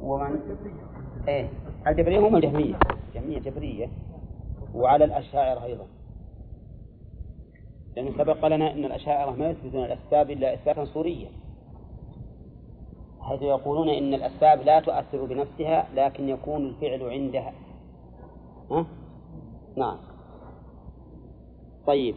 ومن إيه الجبرية هم الجهمية، جميع جبرية، وعلى الأشاعرة أيضا، لأنه سبق لنا أن الأشاعرة ما يثبتون الأسباب إلا إثباتا صوريا، حيث يقولون إن الأسباب لا تؤثر بنفسها لكن يكون الفعل عندها. ها؟ نعم. طيب،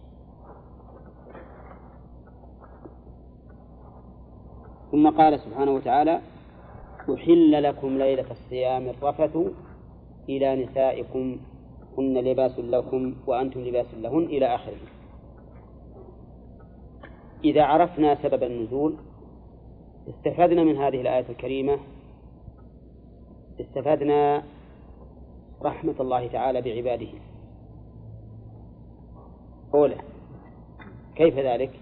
ثم قال سبحانه وتعالى: أحل لكم ليلة الصيام الرفث إلى نسائكم هن لباس لكم وأنتم لباس لهن إلى آخره. إذا عرفنا سبب النزول استفدنا من هذه الآية الكريمة، استفدنا رحمة الله تعالى بعباده. أولا، كيف ذلك؟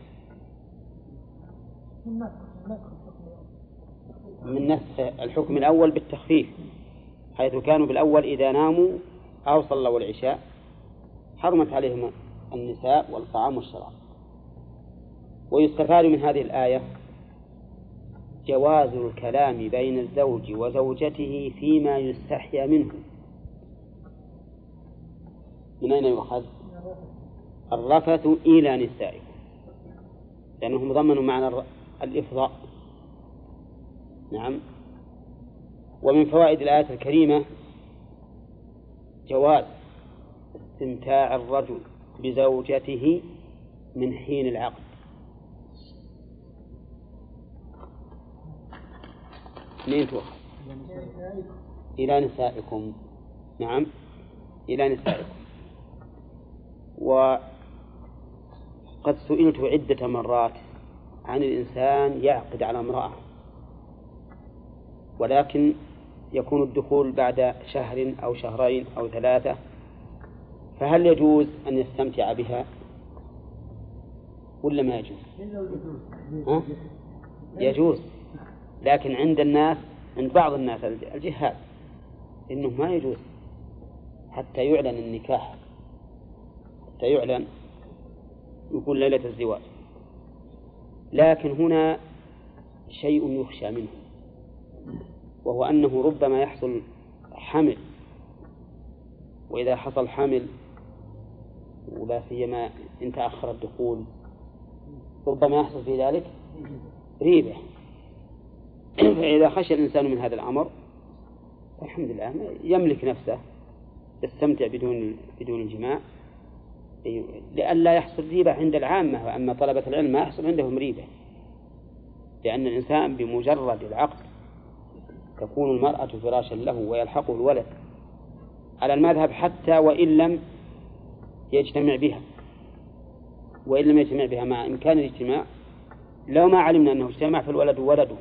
من نسخ الحكم الأول بالتخفيف، حيث كانوا بالأول إذا ناموا أو صلوا العشاء حرمت عليهم النساء والطعام والشراب. ويستفاد من هذه الآية جواز الكلام بين الزوج وزوجته فيما يستحيا منه. من أين يؤخذ؟ الرفث إلى نسائكم، لأنهم ضمنوا معنى الإفضاء. نعم. ومن فوائد الآية الكريمة جواز استمتاع الرجل بزوجته من حين العقد. منين تؤخذ؟ إلى نسائكم. نعم، إلى نسائكم. وقد سئلت عدة مرات عن الإنسان يعقد على امرأة ولكن يكون الدخول بعد شهر أو شهرين أو 3، فهل يجوز أن يستمتع بها ولا ما يجوز؟ يجوز، لكن عند بعض الناس الجهال إنه ما يجوز حتى يعلن النكاح، حتى يعلن يكون ليلة الزواج. لكن هنا شيء يخشى منه، وهو أنه ربما يحصل حمل، وإذا حصل حمل ولا سيما إن تأخر الدخول ربما يحصل في ذلك ريبة. فإذا خشى الإنسان من هذا الأمر الحمد لله يملك نفسه يستمتع بدون الجماع، لئلا يحصل ريبة عند العامة. وأما طلبة العلم ما يحصل عندهم ريبة، لأن الإنسان بمجرد العقد تكون المرأة فراشا له ويلحقه الولد على المذهب، حتى وإن لم يجتمع بها مع إمكان الاجتماع. لو ما علمنا أنه اجتمع فالولد ولده،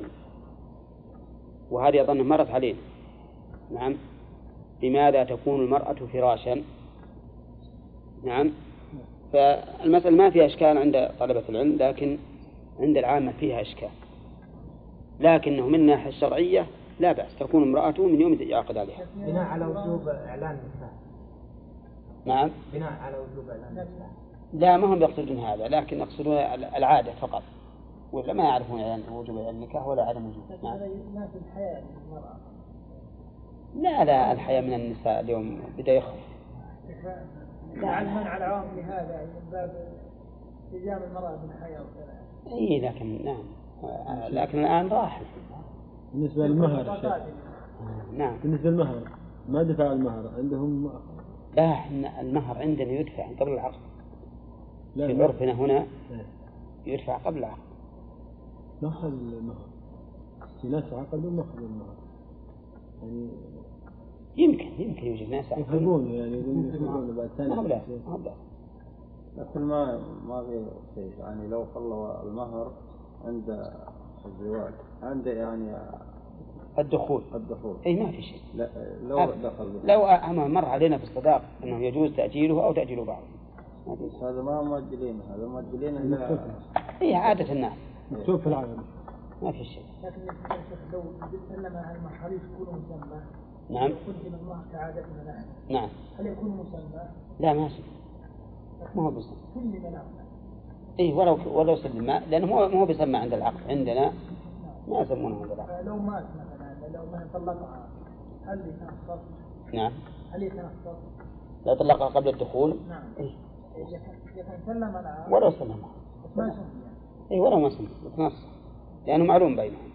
وهذه أظن مرت علينا. نعم. لماذا تكون المرأة فراشا؟ نعم. فالمسألة ما فيها إشكال عند طلبة العلم، لكن عند العامة فيها إشكال. لكنه من الناحية الشرعية لا بأس تكون امرأته من يوم يعقد عليها. بناء على وجوب إعلان النساء. نعم. بناء على وجوب إعلان النساء. لا، ما هم يقصدون هذا، لكن يقصدون العادة فقط، ولا ما يعرفون وجوب النكاح ولا عدم وجوبه. نعم. ما في الحياة من المرأة. لا، الحياة من النساء اليوم بدأ يخف. لعل منع العام لهذا من باب التزام المرأة بالحياة وكذا. إيه، لكن نعم، لكن الآن راح. بالنسبة للمهر نعم. بالنسبة للمهر ما دفع المهر عندهم؟ لا، المهر عندنا يدفع قبل العقد. في عرفنا هنا يدفع قبل العقد. مهر المهر في ناس عقدوا مهر المهر يعني يمكن يوجد ناس يحبون يعني يحبون بعد سنة. لكن ما في شيء يعني لو خلوا المهر عند الزواج عند يعني الدخول. أي ما في شيء. لا لو دخل لو مر علينا في الصداق أنه يجوز تأجيله أو تأجيل بعضه. هذا ما مؤجلين، هذا مؤجلين إلا هي عادة الناس. شوف العالم ما في شيء. لكن لو سلم المحاريس يكون مسمى. نعم. قدم الله كعادتنا. نعم. هل يكون مسمى؟ لا، ما سلم. ما هو بسمى. كل منام. إيه، ولو سلم، لأنه مو بسمى عند العقد. عندنا ما يسمونه عند العقد. لو مات مثلا لو ما طلقها هل يتنصف؟ نعم. هل يتنصف؟ لو طلقها قبل الدخول؟ نعم. إيه؟ إذا كان سلم العام ولو سلمها. بس ما سمي يعني. إيه ولو ما سمي يتنصف لأنه معلوم بينهم.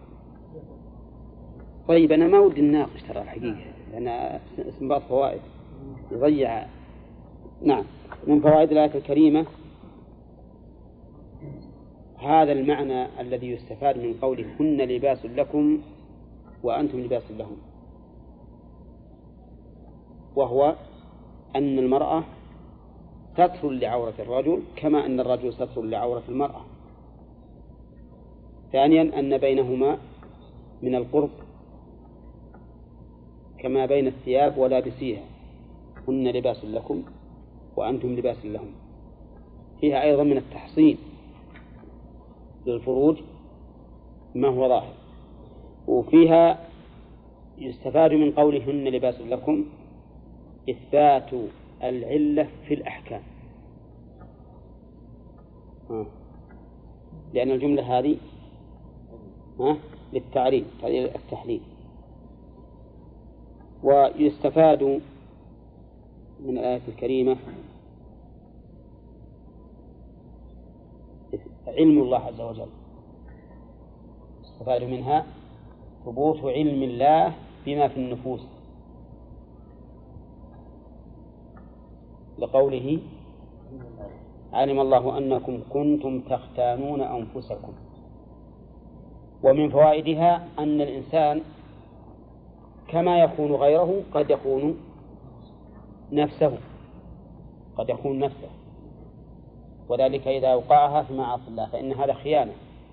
طيب أنا ما ودي نناقش ترى الحقيقة لأن استنباط فوائد يضيع. نعم. من فوائد الآية الكريمة هذا المعنى الذي يستفاد من قوله هن لباس لكم وأنتم لباس لهم، وهو أن المرأة ستر لعورة الرجل كما أن الرجل ستر لعورة المرأة. ثانيا أن بينهما من القرب كما بين الثياب ولابسيها، هن لباس لكم وأنتم لباس لهم. فيها أيضا من التحصين للفروج ما هو ظاهر. وفيها يستفاد من قولهن لباس لكم إثبات العلة في الأحكام، لأن الجملة هذه للتعريف التحليل. ويستفاد من الآية الكريمة علم الله عز وجل، يستفاد منها ثبوت علم الله بما في النفوس، لقوله علم الله أنكم كنتم تختانون أنفسكم. ومن فوائدها أن الإنسان كما يخون غيره قد يخون نفسه، وذلك إذا أوقعها في معاصي الله فإن هذا خيانة.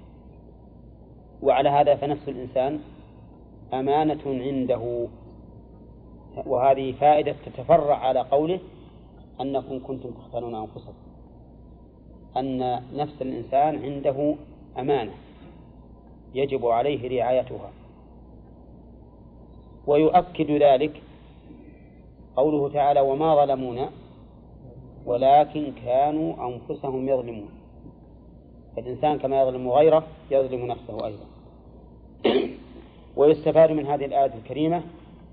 وعلى هذا فنفس الإنسان أمانة عنده. وهذه فائدة تتفرع على قوله أنكم كنتم تختانون أنفسكم، أن نفس الإنسان عنده أمانة يجب عليه رعايتها. ويؤكد ذلك قوله تعالى وما ظلمونا ولكن كانوا أنفسهم يظلمون. فالإنسان كما يظلم غيره يظلم نفسه أيضا. ويستفاد من هذه الآية الكريمة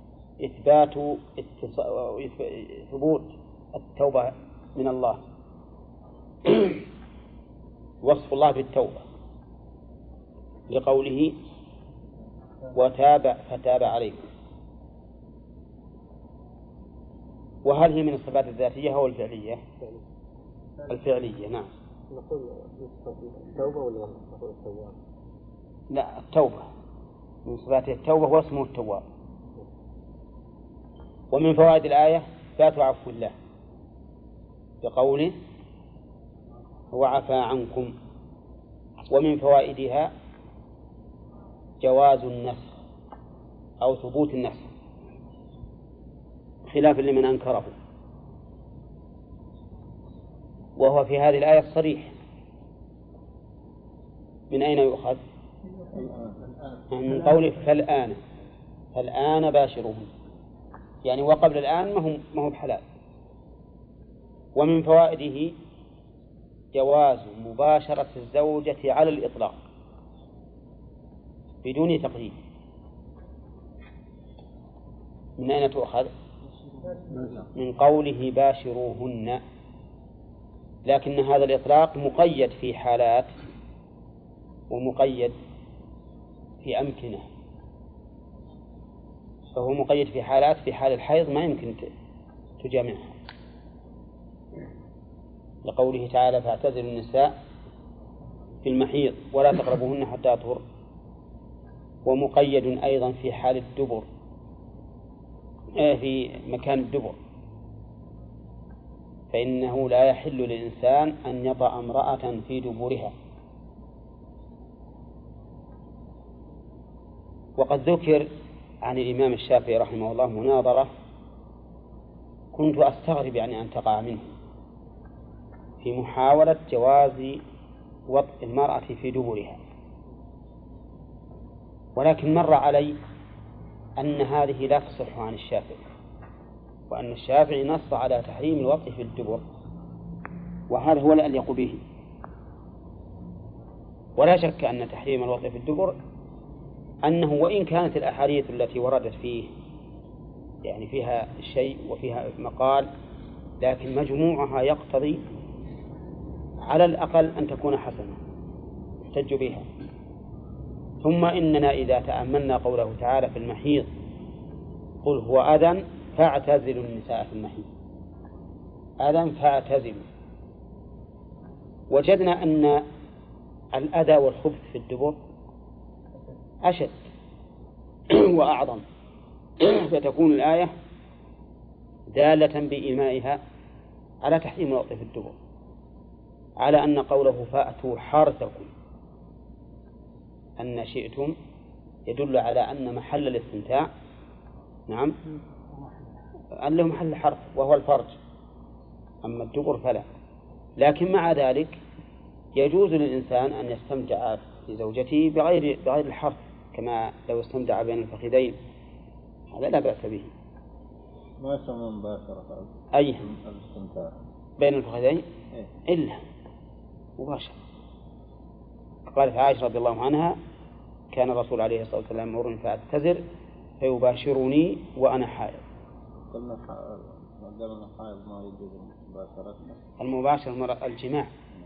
ثبوت التوبة من الله، وصف الله بالتوبة لقوله وتاب فتاب عليكم. وهل هي من الصفات الذاتية أو الفعلية؟ الفعلية. نعم. نقول التوبة ولا نقول التوبة؟ لا، التوبة من صفاته التوبة واسمه التواب. ومن فوائد الآية إثبات عفو الله بقوله وعفى عنكم. ومن فوائدها جواز النسخ أو ثبوت النسخ خلاف لمن أنكره، وهو في هذه الآية الصريح. من أين يؤخذ؟ من قوله فالآن باشروهن، يعني وقبل الآن ما هو بحلال. ومن فوائده جواز مباشرة الزوجة على الإطلاق بدون تقييد. من أين تؤخذ؟ من قوله باشروهن، لكن هذا الإطلاق مقيد في حالات ومقيد في أمكنة. فهو مقيد في حالات، في حال الحيض ما يمكن تجامعها لقوله تعالى فاعتزلوا النساء في المحيض ولا تقربوهن حتى يطهر. ومقيد أيضا في حال الدبر، في مكان الدبر، فإنه لا يحل للإنسان أن يطأ امرأة في دبرها. وقد ذكر عن الإمام الشافعي رحمه الله مناظرة كنت أستغرب يعني أن تقع منه في محاولة جواز وطء المرأة في دبرها، ولكن مر علي أن هذه لا تصح عن الشافعي، وأن الشافعي نص على تحريم الوطء في الدبر، وهذا هو الأليق به. ولا شك أن تحريم الوطء في الدبر أنه وإن كانت الأحاديث التي وردت فيه يعني فيها شيء وفيها مقال، لكن مجموعها يقتضي على الأقل أن تكون حسنة يحتج بها. ثم إننا إذا تأملنا قوله تعالى في المحيض قل هو أذى فاعتزلوا النساء في المحيض، أذى فاعتزلوا، وجدنا أن الأذى والخبث في الدبر أشد وأعظم، فتكون الآية دالة بإيمائها على تحريم الوطء في الدبر، على أن قوله فأتوا حرثكم أن شئتم يدل على أن محل الاستمتاع نعم أن له محل حرث وهو الفرج، أما الدبر فلا. لكن مع ذلك يجوز للإنسان أن يستمتع بزوجته بغير الحرث، كما لو استمتع بين الفخذين، هذا لا بأس به. ما يسمى مباشرة أي الاستمتاع بين الفخذين إلا مباشرة. قالت عائشة رضي الله عنها كان الرسول عليه الصلاة والسلام يأمرني فأعتذر فيباشرني وأنا حائض. قلنا حائض ما يجوز مباشرة المباشرة الجماع.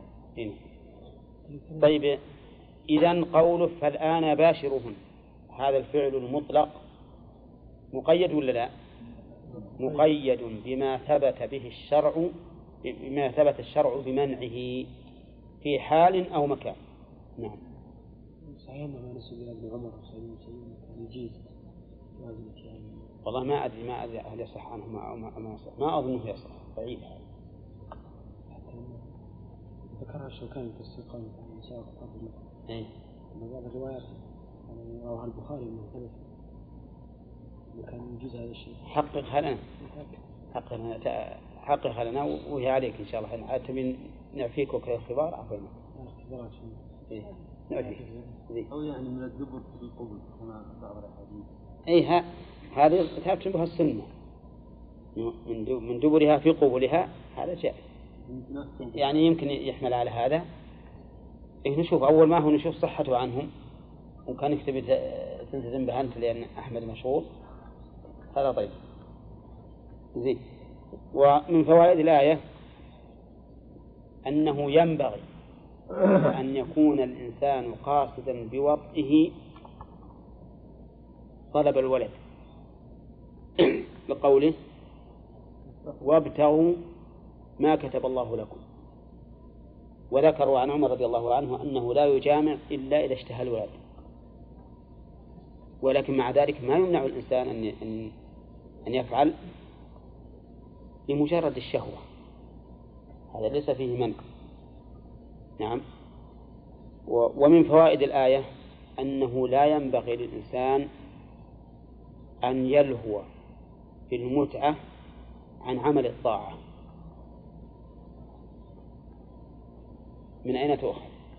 طيب إذن قوله فالآن باشرهن، هذا الفعل المطلق مقيد ولا لا؟ مقيد بما ثبت به الشرع، بما ثبت الشرع بمنعه في حال أو مكان. نعم. صحيح ما نسب إلى ابن عمر سيد يجيز والله ما أدري هل يصح عنه ما أظنه يصح، بعيد. ذكرها الشوكاني في السلطان في مسائل قبل إيه. بعض الروايات رواه البخاري من ثلاث وكان يجيز هذا الشيء. حققها لنا وهي عليك إن شاء الله. عاد نعفيك وكاختبار عفوا. اختبارات. إيه. نعفيك. أو يعني من الدبر في القبل كما بعض الأحاديث. إيه هذه ثابت بها السنة من دبرها في قبلها، هذا جائز. يعني يمكن يحمل على هذا. إيه نشوف أول ما هو نشوف صحته عنهم، وكان يكتب تلتزم بها أنت لأن أحمد مشهور، هذا طيب زين. ومن فوائد الآية أنه ينبغي أن يكون الإنسان قاصدا بوطئه طلب الولد لقوله وابتغوا ما كتب الله لكم. وذكروا عن عمر رضي الله عنه أنه لا يجامع إلا إذا اشتهى الولد، ولكن مع ذلك ما يمنع الإنسان أن يفعل لمجرد الشهوة، هذا ليس فيه منع. نعم. ومن فوائد الآية أنه لا ينبغي للإنسان أن يلهو في المتعة عن عمل الطاعة. من أين تؤخذ؟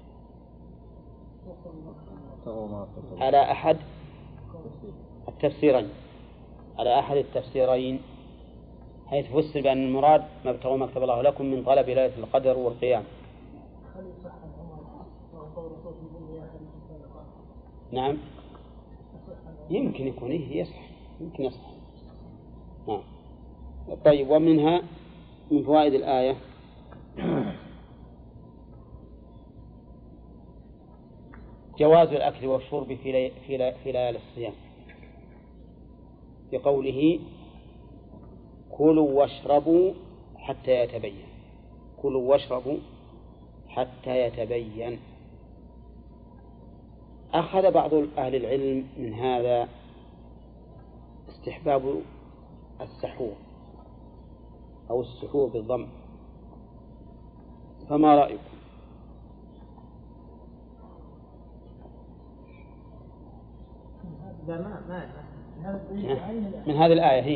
على أحد التفسيرين، حيث فسر بأن المراد ما ابتغوا ما كتب الله لكم من طلب ليلة القدر والقيام. نعم يمكن يكون يصح، يمكن يصح. نعم. طيب ومنها من فوائد الآية جواز الأكل والشرب في ليالي الصيام، بقوله كلوا واشربوا حتى يتبين. كلوا واشربوا حتى يتبين. أخذ بعض أهل العلم من هذا استحباب السحور أو السحور بالضم، فما رأيكم؟ من هذه الآية هي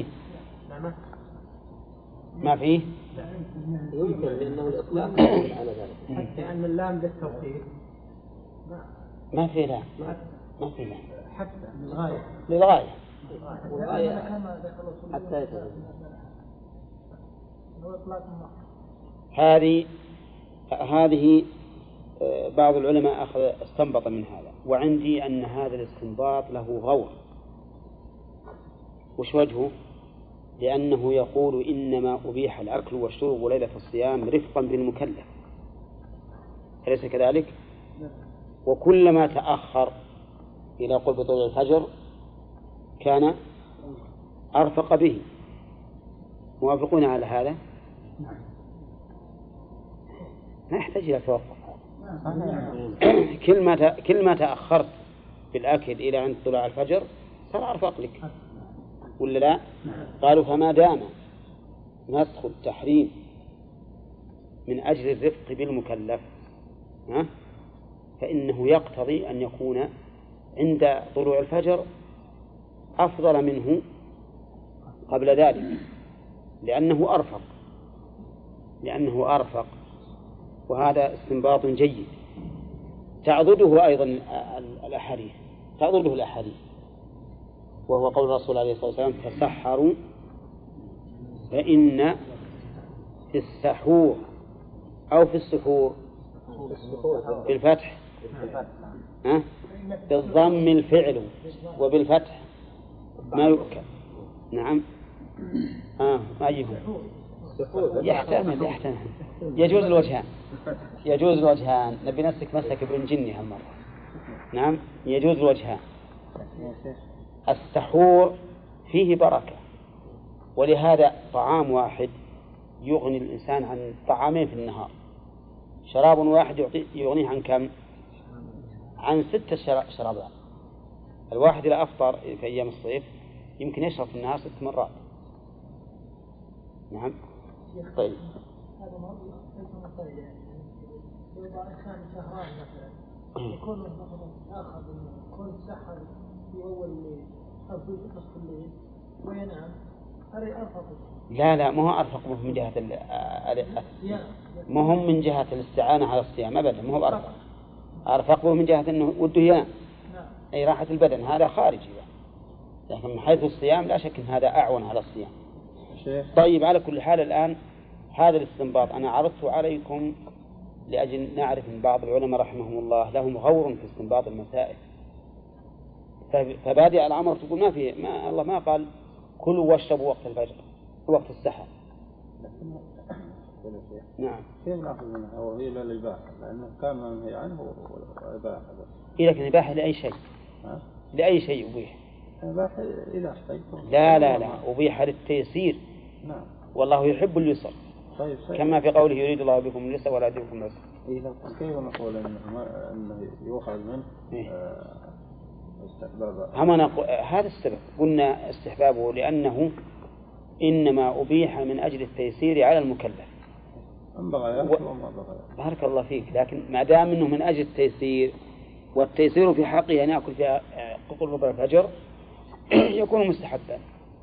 ما فيه يمكن لأنه الإطلاق على ذلك، حتى أن اللام للتوحيد ما في لا حتى للغاية حتى يتبين. هذه بعض العلماء استنبط من هذا، وعندي أن هذا الاستنباط له غور. وش وجهه؟ لأنه يقول إنما أبيح الأكل والشرب ليلة الصيام رفقا بالمكلف، أليس كذلك؟ وكلما تأخر إلى قرب طلوع الفجر كان أرفق به. موافقون على هذا؟ ما يحتاج إلى توقف. كل ما تأخرت بالأكل إلى عند طلوع الفجر صار أرفق لك، ولا لا؟ قالوا فما دام نسخ التحريم من أجل الرفق بالمكلف فإنه يقتضي أن يكون عند طلوع الفجر أفضل منه قبل ذلك، لأنه أرفق. وهذا استنباط جيد تعضده أيضا الأحاديث، وهو قول الرسول عليه الصلاة والسلام تسحروا فإن في السحور أو في السحور بالفتح بالضم الفعل وبالفتح ما يؤكل. نعم أيها يحتمل يجوز الوجهان نبي نسك مسك ابن جني هالمرة. نعم يجوز الوجهان. السحور فيه بركة، ولهذا طعام واحد يغني الإنسان عن طعامين في النهار. شراب واحد يغنيه عن كم؟ عن 6 شرابات. الواحد إذا أفطر في أيام الصيف يمكن يشرب في النهار 6 مرات. نعم. طيب هذا مرض ليس مطيع، يعني إذا كان شهران مثلا يكون مثلا آخر يكون سحر في أول الليل أو في نصف الليل وينام، هذا أرفق. لا ما هو أرفق من جهة ما هم من جهة الاستعانة على الصيام أبدا، ما هو أرفق. أرفق من جهة أنه وده ينام، أي راحة البدن، هذا خارجي. لكن من حيث الصيام لا شك أن هذا أعون على الصيام. طيب على كل حال الآن هذا الاستنباط أنا عرضته عليكم لأجل نعرف أن بعض العلماء رحمهم الله لهم غور في استنباط المسائل. فبادئ الأمر تقول الله ما قال كلوا واشربوا وقت الفجر وقت السحر. نعم. كيف نأخذ منها وهي للإباحة؟ لأنه كان منهي عنه وإباحة. إذا كان إباحة لأي شيء. لأي شيء أبيح. إباحة إلى شيء. لا أبيح للتيسير. نعم. والله يحب اليسر. طيب. كما في قوله يريد الله بكم اليسر ولا بكم العسر. كيف نقول أنه يؤخذ منه استحبابه؟ هذا السبب قلنا استحبابه لأنه إنما أبيح من أجل التيسير على المكلف. بارك الله فيك. لكن ما دام إنه من أجل التيسير، والتيسير في حقه أن يأكل فيها قرب الفجر يكون مستحبا.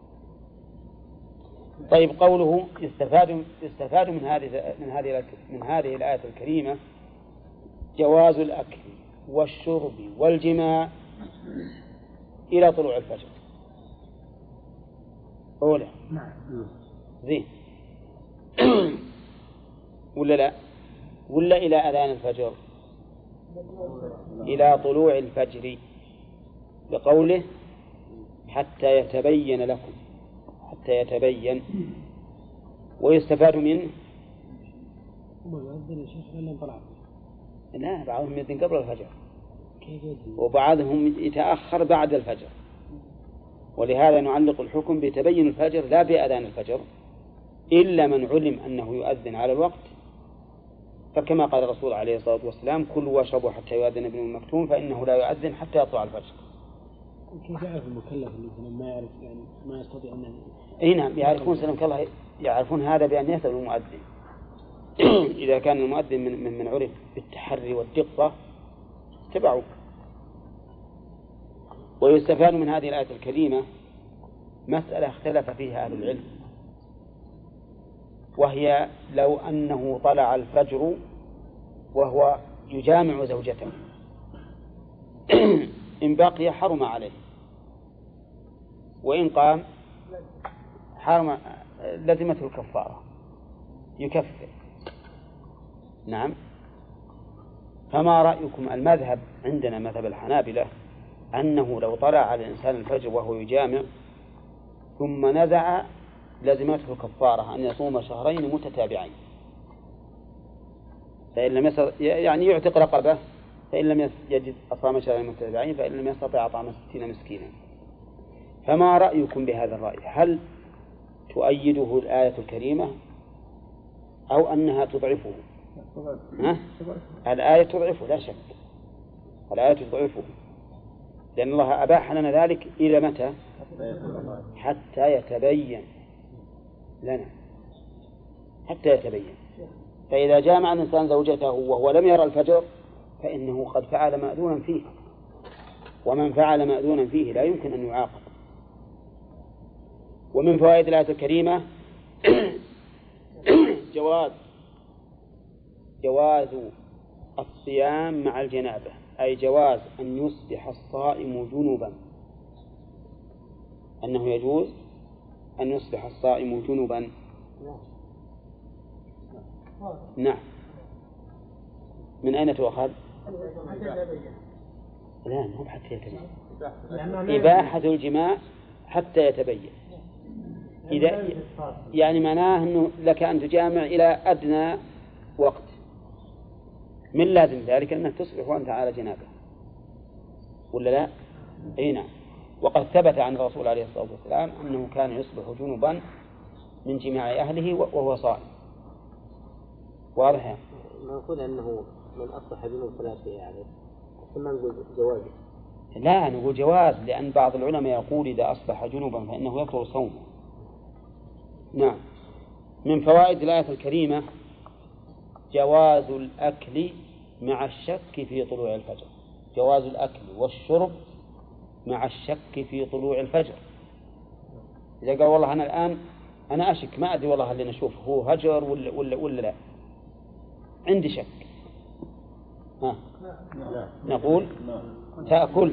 طيب قوله يستفاد من هذه الآية الكريمة جواز الأكل والشرب والجماع إلى طلوع الفجر. أولا زين ولا لا؟ ولا إلى أذان الفجر؟ إلى طلوع الفجر، بقوله حتى يتبين لكم، حتى يتبين. ويستفاد منه لا بعضهم يؤذن قبل الفجر وبعضهم يتأخر بعد الفجر، ولهذا نعلق الحكم بتبين الفجر لا بأذان الفجر إلا من علم أنه يؤذن على الوقت. فكما قال الرسول عليه الصلاة والسلام كلوا واشربوا حتى يؤذن ابن مكتوم فإنه لا يؤذن حتى يطلع الفجر. كيف يعرف المكلف اللي ما يعرف يعني ما يستطيع أن نعم يعرفون سلامك الله، يعرفون هذا بأن يسأل المؤذن. إذا كان المؤذن من عرف بالتحري والدقة اتبعوا. ويستفاد من هذه الآية الكريمة مسألة اختلف فيها أهل العلم، وهي لو أنه طلع الفجر وهو يجامع زوجته إن بقي حرم عليه، وإن قام حرم لزمته الكفارة يكفر. نعم. فما رأيكم؟ المذهب عندنا مذهب الحنابلة أنه لو طلع على الإنسان الفجر وهو يجامع ثم نزع لزمته الكفارة أن يصوم شهرين متتابعين، فإن لم يعني يعتق رقبة، فإن لم يجد أصام شهرين متتابعين، فإن لم يستطع أطعم 60 مسكينا. فما رأيكم بهذا الرأي؟ هل تؤيده الآية الكريمة أو أنها تضعفه؟ الآية تضعفه لا شك، الآية تضعفه، لأن الله أباح لنا ذلك إلى متى؟ حتى يتبين لنا، حتى يتبين. فإذا جامع الإنسان زوجته وهو لم يرى الفجر فإنه قد فعل مأذونا فيه، ومن فعل مأذونا فيه لا يمكن أن يعاقب. ومن فوائد الآية الكريمة جواز الصيام مع الجنابة، أي جواز أن يصبح الصائم جنبا، أنه يجوز أن يصبح الصائم جنبا. نعم. من أين تؤخذ؟ لا، مو حتى يتبين، إباحة الجماع حتى يتبين. إذا يعني معناه أنه لك أن تجامع إلى أدنى وقت، من لازم ذلك أنك تصبح وأنت على جنابه، ولا لا؟ أي نعم. وقد ثبت عن الرسول عليه الصلاة والسلام أنه كان يصبح جنبا من جماع أهله وهو صائم. واضح؟ نقول أنه من أصبح جنوب ثلاثة يعني، ثم نقول جواز. لا، نقول جواز، لأن بعض العلماء يقول إذا أصبح جنبا فإنه يطول صومه. نعم. من فوائد الآية الكريمة جواز الأكل مع الشك في طلوع الفجر، جواز الأكل والشرب مع الشك في طلوع الفجر. إذا قال والله أنا الآن أنا أشك، ما أدري والله اللي نشوف هو هجر ولا لا، عندي شك، نقول تأكل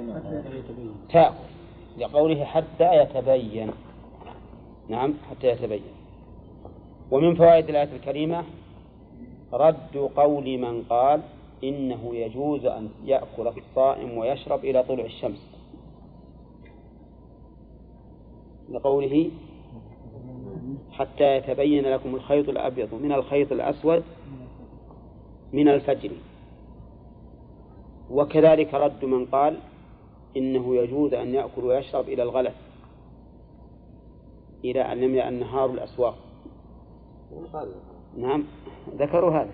لقوله حتى يتبين. نعم، حتى يتبين. ومن فوائد الآية الكريمة رد قول من قال إنه يجوز أن يأكل الصائم ويشرب إلى طلوع الشمس، لقوله حتى يتبين لكم الخيط الأبيض من الخيط الأسود من الفجر. وكذلك رد من قال إنه يجوز أن يأكل ويشرب إلى الغلس، إلى أن يملأ النهار الأسواق. نعم، ذكروا هذا.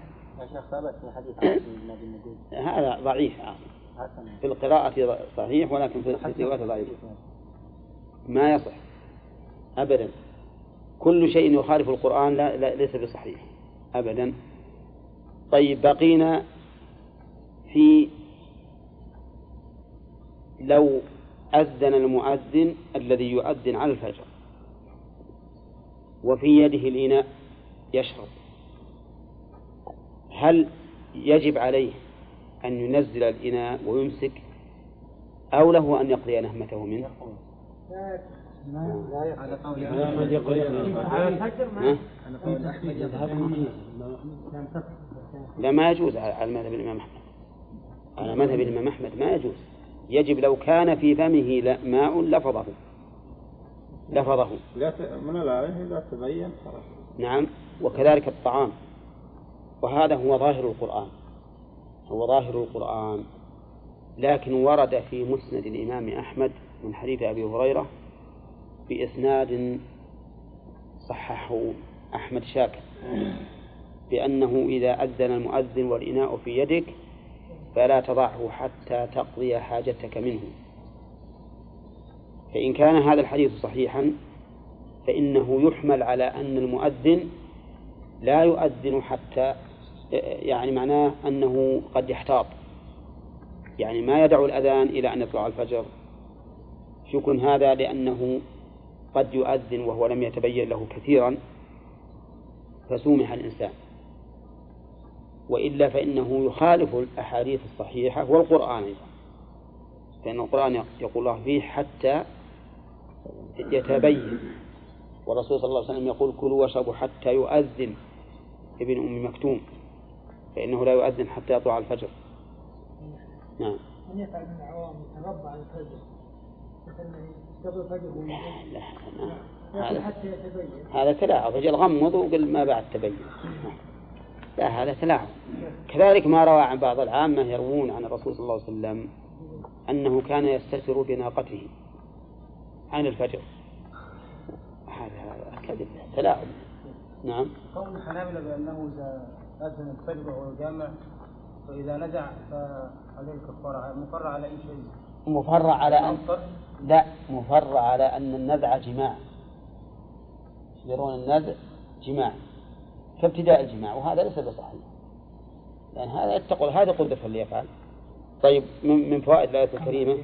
هذا ضعيف في القراءة صحيح، ولكن في الرواية ضعيف، ما يصح أبدا. كل شيء يخالف القرآن لا ليس بصحيح أبدا. طيب، بقينا في لو أذن المؤذن الذي يؤذن على الفجر وفي يده الإناء يشرب، هل يجب عليه أن ينزل الإناء ويمسك أو له أن يقضي نهمته منه؟ لا، ما يجوز على مذهب الإمام أحمد. على مذهب الإمام أحمد ما يجوز، يجب لو كان في فمه ماء لفظه من الآية إذا تبين. نعم. وكذلك الطعام، وهذا هو ظاهر القرآن، لكن ورد في مسند الإمام أحمد من حديث أبي هريرة بإسناد صححه أحمد شاكر بأنه إذا أذن المؤذن والإناء في يدك فلا تضعه حتى تقضي حاجتك منه. فإن كان هذا الحديث صحيحا فإنه يحمل على أن المؤذن لا يؤذن حتى، يعني معناه أنه قد يحتاط، يعني ما يدع الأذان إلى أن يطلع الفجر. يكون هذا لأنه قد يؤذن وهو لم يتبين له كثيرا فسومح الإنسان، وإلا فإنه يخالف الأحاديث الصحيحة والقرآن أيضا، لأن القرآن يقول الله فيه حتى يتبين، والرسول صلى الله عليه وسلم يقول كلوا واشربوا حتى يؤذن ابن أم مكتوم. فإنه لا يؤذن حتى يطلع الفجر. نعم. من يفعل من العوام يتربع على الفجر مثلا قبل الفجر لا حتى يتبين هذا تلاعب. أجل غمض وقل ما بعد تبين. لا هذا تلاعب. كذلك ما روى عن بعض العامة يروون عن الرسول صلى الله عليه وسلم أنه كان يستتر بناقته عن الفجر. هذا كذب تلاعب. نعم. قول الحنابلة بأنه إذا أذن الفجر وهو جامع فإذا نزع فعليه الكفارة مفرع على أي شيء؟ مفرع على أن لا مفرع على أن النزع جماع، يرون النزع جماع كابتداء الجماع، وهذا ليس بصحيح لأن هذا يتقل هذا قدر فليفعل. طيب من فوائد الآية الكريمة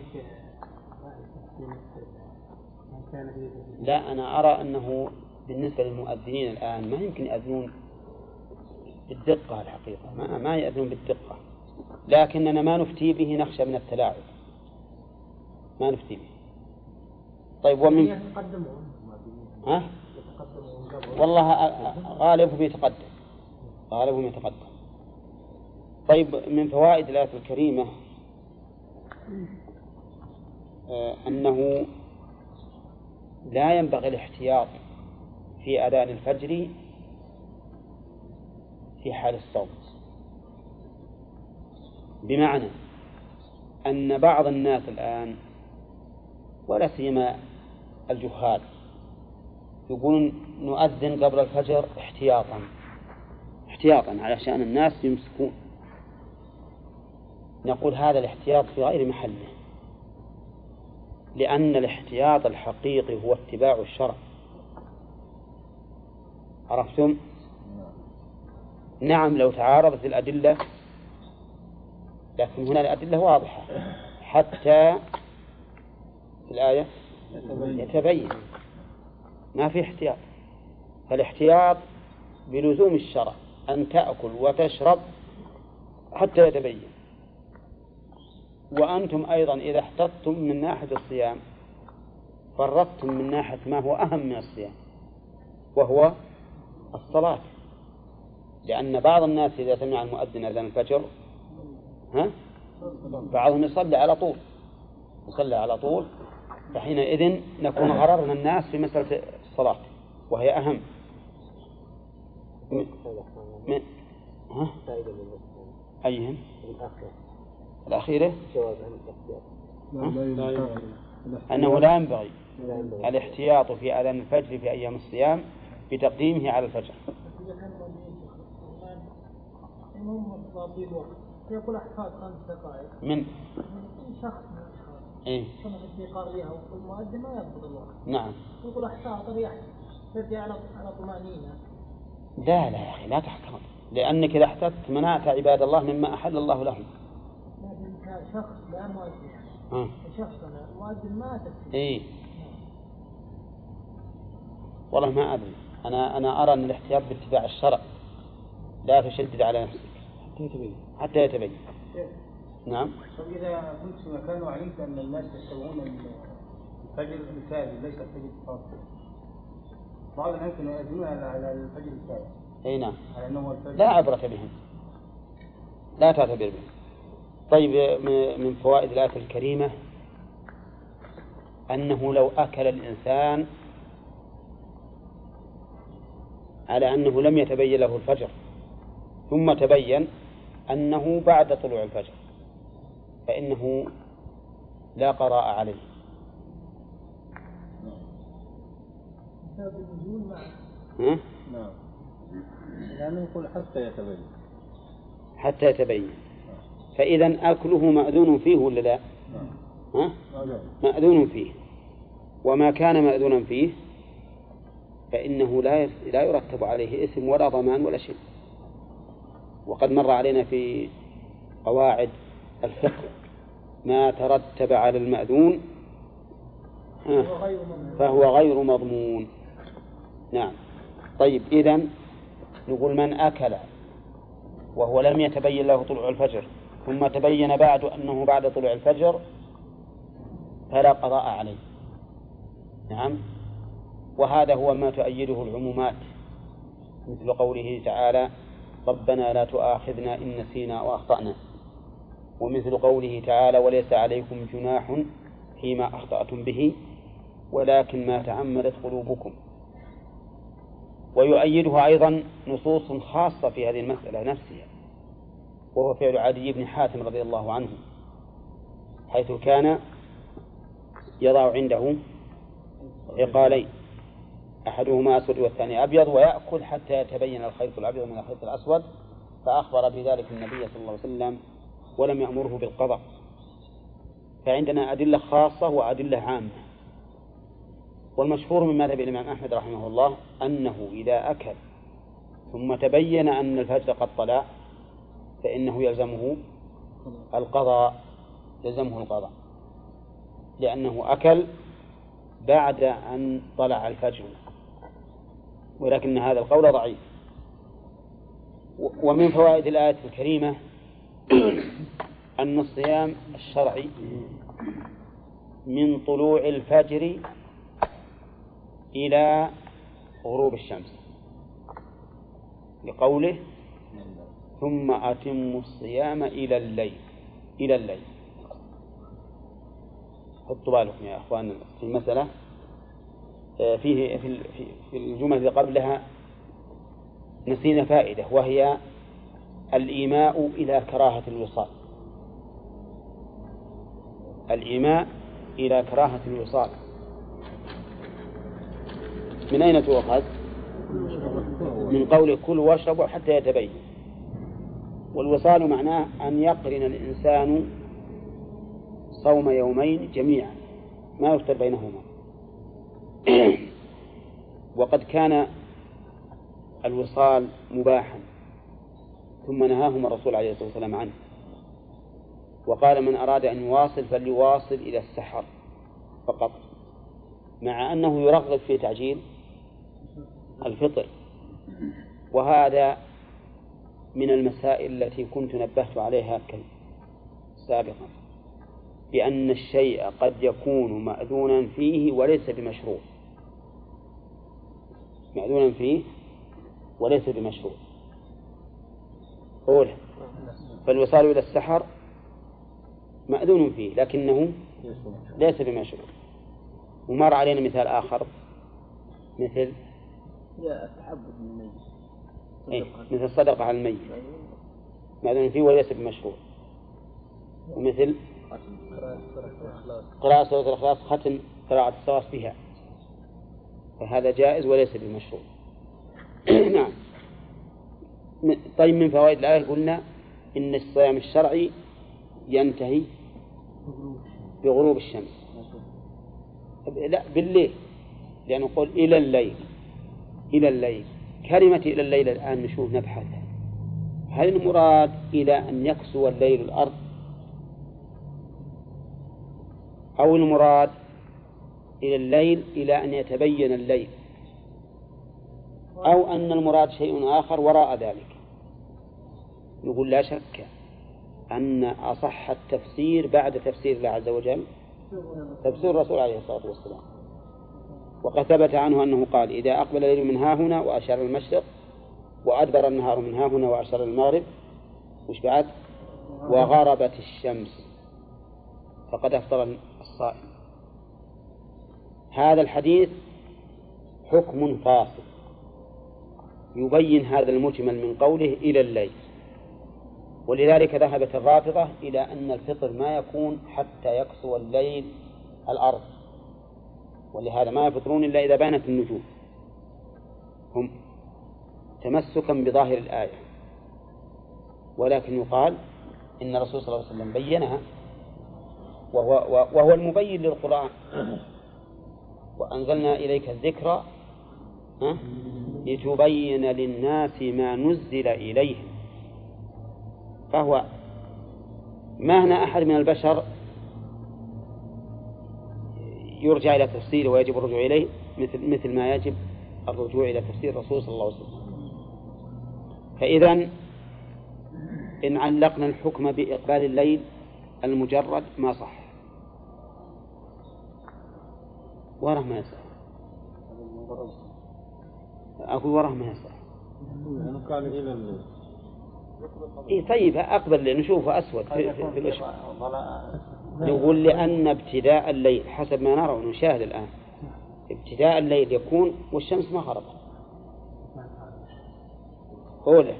لا أنا أرى أنه بالنسبة للمؤذنين الآن ما يمكن يأذنون بالدقة الحقيقة، ما يأذنون بالدقة، لكننا ما نفتي به نخشى من التلاعب، ما نفتي به. طيب ومن ها؟ والله غالبهم يتقدم. طيب من فوائد الآية الكريمة أنه لا ينبغي الاحتياط في أذان الفجر في حال الصوم، بمعنى أن بعض الناس الآن ولا سيما الجهال يقولون نؤذن قبل الفجر احتياطا علشان الناس يمسكون. نقول هذا الاحتياط في غير محله، لأن الاحتياط الحقيقي هو اتباع الشرع. عرفتم؟ نعم لو تعارضت الأدلة، لكن هنا الأدلة واضحة حتى في الآية يتبين، ما في احتياط. فالاحتياط بلزوم الشرع أن تأكل وتشرب حتى يتبين. وأنتم أيضا إذا احتطتم من ناحية الصيام فرطتم من ناحية ما هو أهم من الصيام وهو الصلاة، لأن بعض الناس إذا سمع المؤذن أذان الفجر بعضهم يصلي على طول، فحينئذ نكون غررنا الناس في مسألة الصلاة وهي أهم من أيهم الأخيرة أنه لا ينبغي الاحتياط في أذان الفجر في أيام الصيام بتقديمه على الفجر. يقول أحفاد 5 دقائق من شخص كما في قارئها والمؤذن ما يضبط الوقت. نعم. يقول أحفاد رياح ترجع على طمأنينة. لا يا أخي لا تحكم، لأنك إذا احتجت منعت عباد الله مما أحل الله لهم. لكن شخص لا مؤذن شخص مؤذن ما تكفي. والله ما أدري، أنا أرى أن الاحتياط باتباع الشرع، لا تشدد على نفسك حتى يتبين. نعم. طب إذا كنت في مكان وعلمت أن الناس يستوون الفجر الثاني ليس الفجر الفاضل، بعض يمكن يؤذنون على الفجر الثاني. أي نعم. على أنه الفجر. لا عبرة بهم، لا تعتبر بهم. طيب من فوائد الآية الكريمة أنه لو أكل الإنسان على أنه لم يتبين له الفجر ثم تبين أنه بعد طلوع الفجر فإنه لا قضاء عليه. نعم. يعني يقول حتى يتبين. فإذا أكله مأذون فيه ولا لا؟ مأذون فيه، وما كان مأذونا فيه فإنه لا يرتب عليه اسم ولا ضمان ولا شيء. وقد مر علينا في قواعد الفقه ما ترتب على المأذون فهو غير مضمون. نعم. طيب إذن نقول من أكل وهو لم يتبين له طلوع الفجر ثم تبين بعد أنه بعد طلوع الفجر فلا قضاء عليه. نعم. وهذا هو ما تؤيده العمومات مثل قوله تعالى ربنا لا تؤاخذنا إن نسينا وأخطأنا، ومثل قوله تعالى وليس عليكم جناح فيما أخطأتم به ولكن ما تعمدت قلوبكم. ويؤيدها أيضا نصوص خاصة في هذه المسألة نفسها، وهو فعل عدي بن حاتم رضي الله عنه، حيث كان يضع عنده عقالين أحدهما أسود والثاني أبيض، ويأكل حتى يتبين الخيط الأبيض من الخيط الأسود، فأخبر بذلك النبي صلى الله عليه وسلم ولم يأمره بالقضاء. فعندنا أدلة خاصة وأدلة عامة. والمشهور من مذهب الإمام أحمد رحمه الله أنه إذا أكل ثم تبين أن الفجر قد طلع فإنه يلزمه القضاء، لأنه أكل بعد أن طلع الفجر، ولكن هذا القول ضعيف. ومن فوائد الآية الكريمة أن الصيام الشرعي من طلوع الفجر إلى غروب الشمس، لقوله ثم أتموا الصيام إلى الليل. حطوا بالكم يا أخوان في المسألة، فيه في الجملة اللي قبلها نسينا فائدة، وهي الإيماء إلى كراهة الوصال. الإيماء إلى كراهة الوصال من أين تؤخذ؟ من قول كلوا واشربوا حتى يتبين. والوصال معناه أن يقرن الإنسان صوم يومين جميعا ما يفتر بينهما. وقد كان الوصال مباحا ثم نهاهم الرسول عليه الصلاة والسلام عنه، وقال من أراد أن يواصل فليواصل إلى السحر فقط، مع أنه يرغب في تعجيل الفطر. وهذا من المسائل التي كنت نبهت عليها سابقا، بأن الشيء قد يكون مأذونا فيه وليس بمشروع، مأذونا فيه وليس بمشروع. أولا فالوصال إلى السحر مأذون فيه لكنه ليس بمشروع. ومر علينا مثال آخر مثل مثل الصدقة على الميت مأذون فيه وليس بمشروع، ومثل قراءة سورة الإخلاص ختم قراءة الصلاة بها، فهذا جائز وليس بمشروع. نعم. طيب من فوائد الآية قلنا إن الصيام الشرعي ينتهي بغروب الشمس، لا بالليل، لأنه يقول إلى الليل. كلمة إلى الليل الآن نشوف نبحث، هل المراد إلى أن يكسو الليل الأرض، أو المراد إلى الليل إلى أن يتبين الليل، أو أن المراد شيء آخر وراء ذلك؟ نقول لا شك أن أصح التفسير بعد تفسير الله عز وجل تفسير الرسول عليه الصلاة والسلام. وقد ثبت عنه أنه قال إذا أقبل الليل من ها هنا وأشار المشرق، وأدبر النهار من ها هنا وأشار المغرب، وش بعد؟ وغربت الشمس، فقد أفطر الصائم. هذا الحديث حكم فاصل يبين هذا المجمل من قوله إلى الليل. ولذلك ذهبت الرافضة إلى أن الفطر ما يكون حتى يكسو الليل الأرض، ولهذا ما يفطرون إلا إذا بانت النجوم، هم تمسكا بظاهر الآية. ولكن يقال إن الرسول صلى الله عليه وسلم بينها، وهو المبين للقرآن، وأنزلنا إليك الذكر لتبين للناس ما نزل إليهم. فهو ما هنا أحد من البشر يرجع إلى تفسيره ويجب الرجوع إليه مثل ما يجب الرجوع إلى تفسير الرسول صلى الله عليه وسلم. فإذا إن علقنا الحكم بإقبال الليل المجرد ما صح، وراه ما يصح، أقول وراه ما يصح. قال إلى الليل إيه طيب أقبل نشوفه أسود في الأشهر. يقول لأن ابتداء الليل حسب ما نرى ونشاهد الآن ابتداء الليل يكون والشمس ما غربت أولى.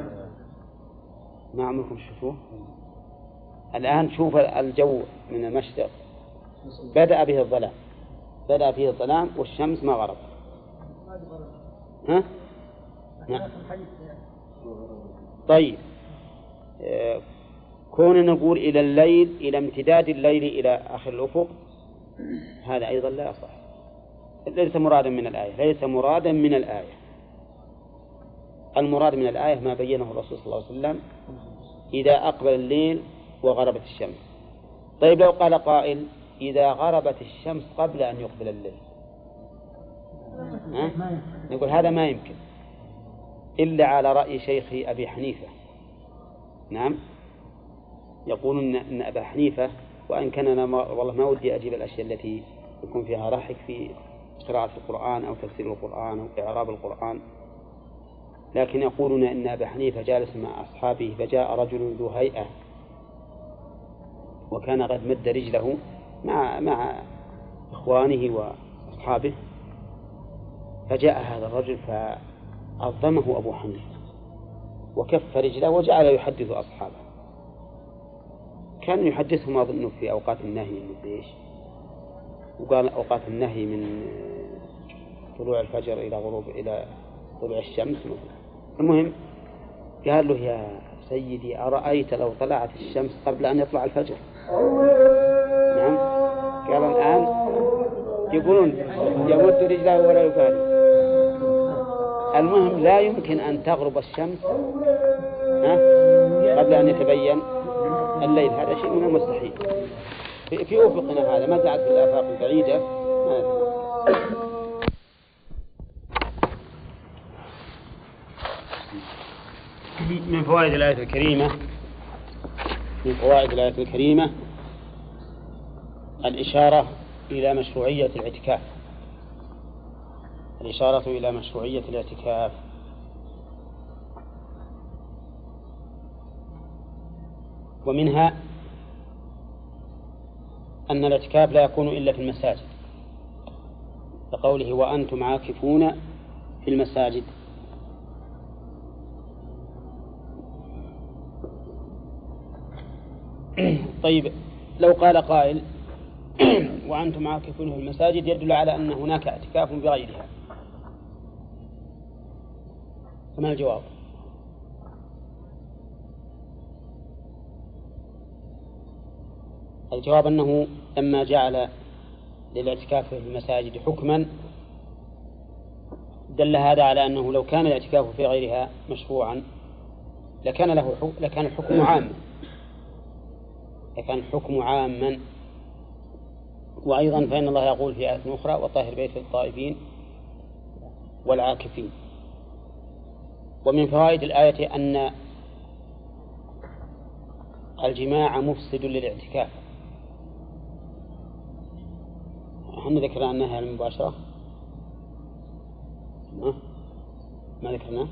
ما عمركم شوفوه الآن؟ شوف الجو من المشرق بدأ به الظلام والشمس ما غربت. ها؟ نعم. طيب كون نقول إلى الليل إلى امتداد الليل إلى آخر الأفق هذا أيضا لا يصح، ليس مرادا من الآية. المراد من الآية ما بينه الرسول صلى الله عليه وسلم إذا أقبل الليل وغربت الشمس. طيب لو قال قائل إذا غربت الشمس قبل أن يقبل الليل، نقول هذا ما يمكن إلا على رأي شيخ أبي حنيفة. نعم، يقولون إن أبا حنيفة، وإن كان أنا والله ما ودي أجيب الأشياء التي يكون فيها ضحك في قراءة القرآن أو تفسير القرآن أو إعراب القرآن، لكن يقولون إن أبا حنيفة جالس مع أصحابه فجاء رجل ذو هيئة وكان قد مد رجله مع إخوانه وأصحابه، فجاء هذا الرجل فعظمه أبو حنيفة وكف رجله وجعل يحدث أصحابه. كان يحدثهم أظن في أوقات النهي من إيش، وقال أوقات النهي من طلوع الفجر إلى طلوع الشمس مثلا. المهم قال له يا سيدي أرأيت لو طلعت الشمس قبل أن يطلع الفجر؟ نعم. قال الآن يقولون يمد رجله ولا يبالي. المهم لا يمكن أن تغرب الشمس قبل أن يتبين الليل، هذا شيء من المستحيل في أفقنا هذا، ما زعت في الآفاق البعيدة. من فوائد الآية الكريمة الإشارة إلى مشروعية الاعتكاف. ومنها أن الاعتكاف لا يكون إلا في المساجد، لقوله وأنتم عاكفون في المساجد. طيب لو قال قائل وأنتم عاكفون في المساجد يدل على أن هناك اعتكاف بغيرها، فما الجواب؟ الجواب أنه لما جعل للاعتكاف في المساجد حكما دل هذا على أنه لو كان الاعتكاف في غيرها مشروعا لكان الحكم عاما. وأيضا فإن الله يقول في آية أخرى وطاهر بيت للطائفين والعاكفين. ومن فوائد الآية أن الجماع مفسد للاعتكاف. احنا ذكرنا أنها المباشرة، ما ذكرنا.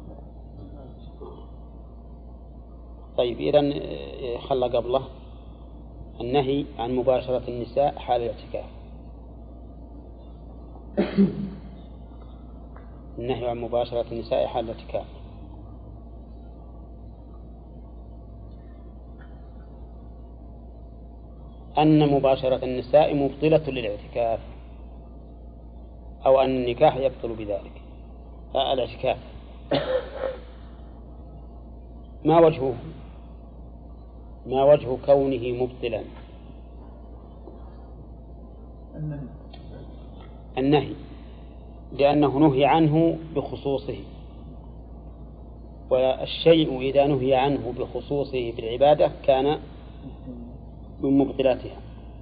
طيب إذن خلى قبله النهي عن مباشرة النساء حال الاعتكاف. النهي عن مباشرة النساء حال الاعتكاف. أن مباشرة النساء مبطلة للاعتكاف، أو أن النكاح يبطل بذلك الاعتكاف. ما وجه كونه مبطلا؟ النهي لأنه نهي عنه بخصوصه، والشيء إذا نهي عنه بخصوصه في العبادة كان من مبطلاتها.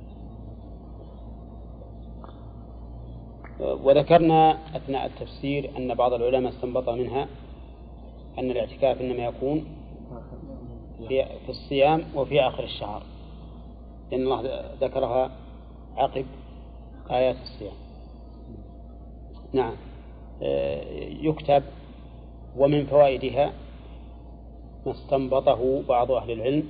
وذكرنا أثناء التفسير أن بعض العلماء استنبط منها أن الاعتكاف إنما يكون في الصيام وفي آخر الشهر، لأن الله ذكرها عقب آيات الصيام. نعم. يكتب ومن فوائدها ما استنبطه بعض أهل العلم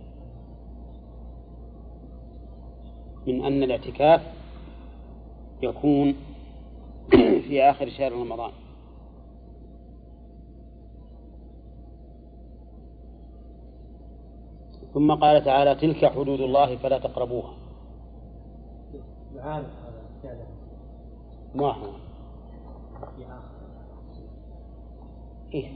من أن الاعتكاف يكون في آخر شهر رمضان. ثم قال تعالى: تلك حدود الله فلا تقربوها. ما هو إيه؟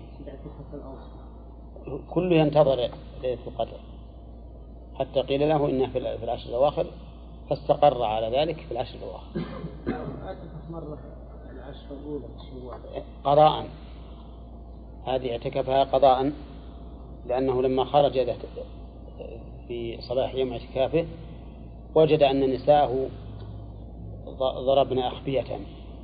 كله ينتظر ليلة القدر حتى قيل له إنه في العشر الأواخر، فاستقر على ذلك في العشر الأواخر. مرة العشر الأولى قضاء، هذه اعتكفها قضاء، لأنه لما خرج في صباح يوم اعتكافه وجد أن نساءه ضربن أخبية،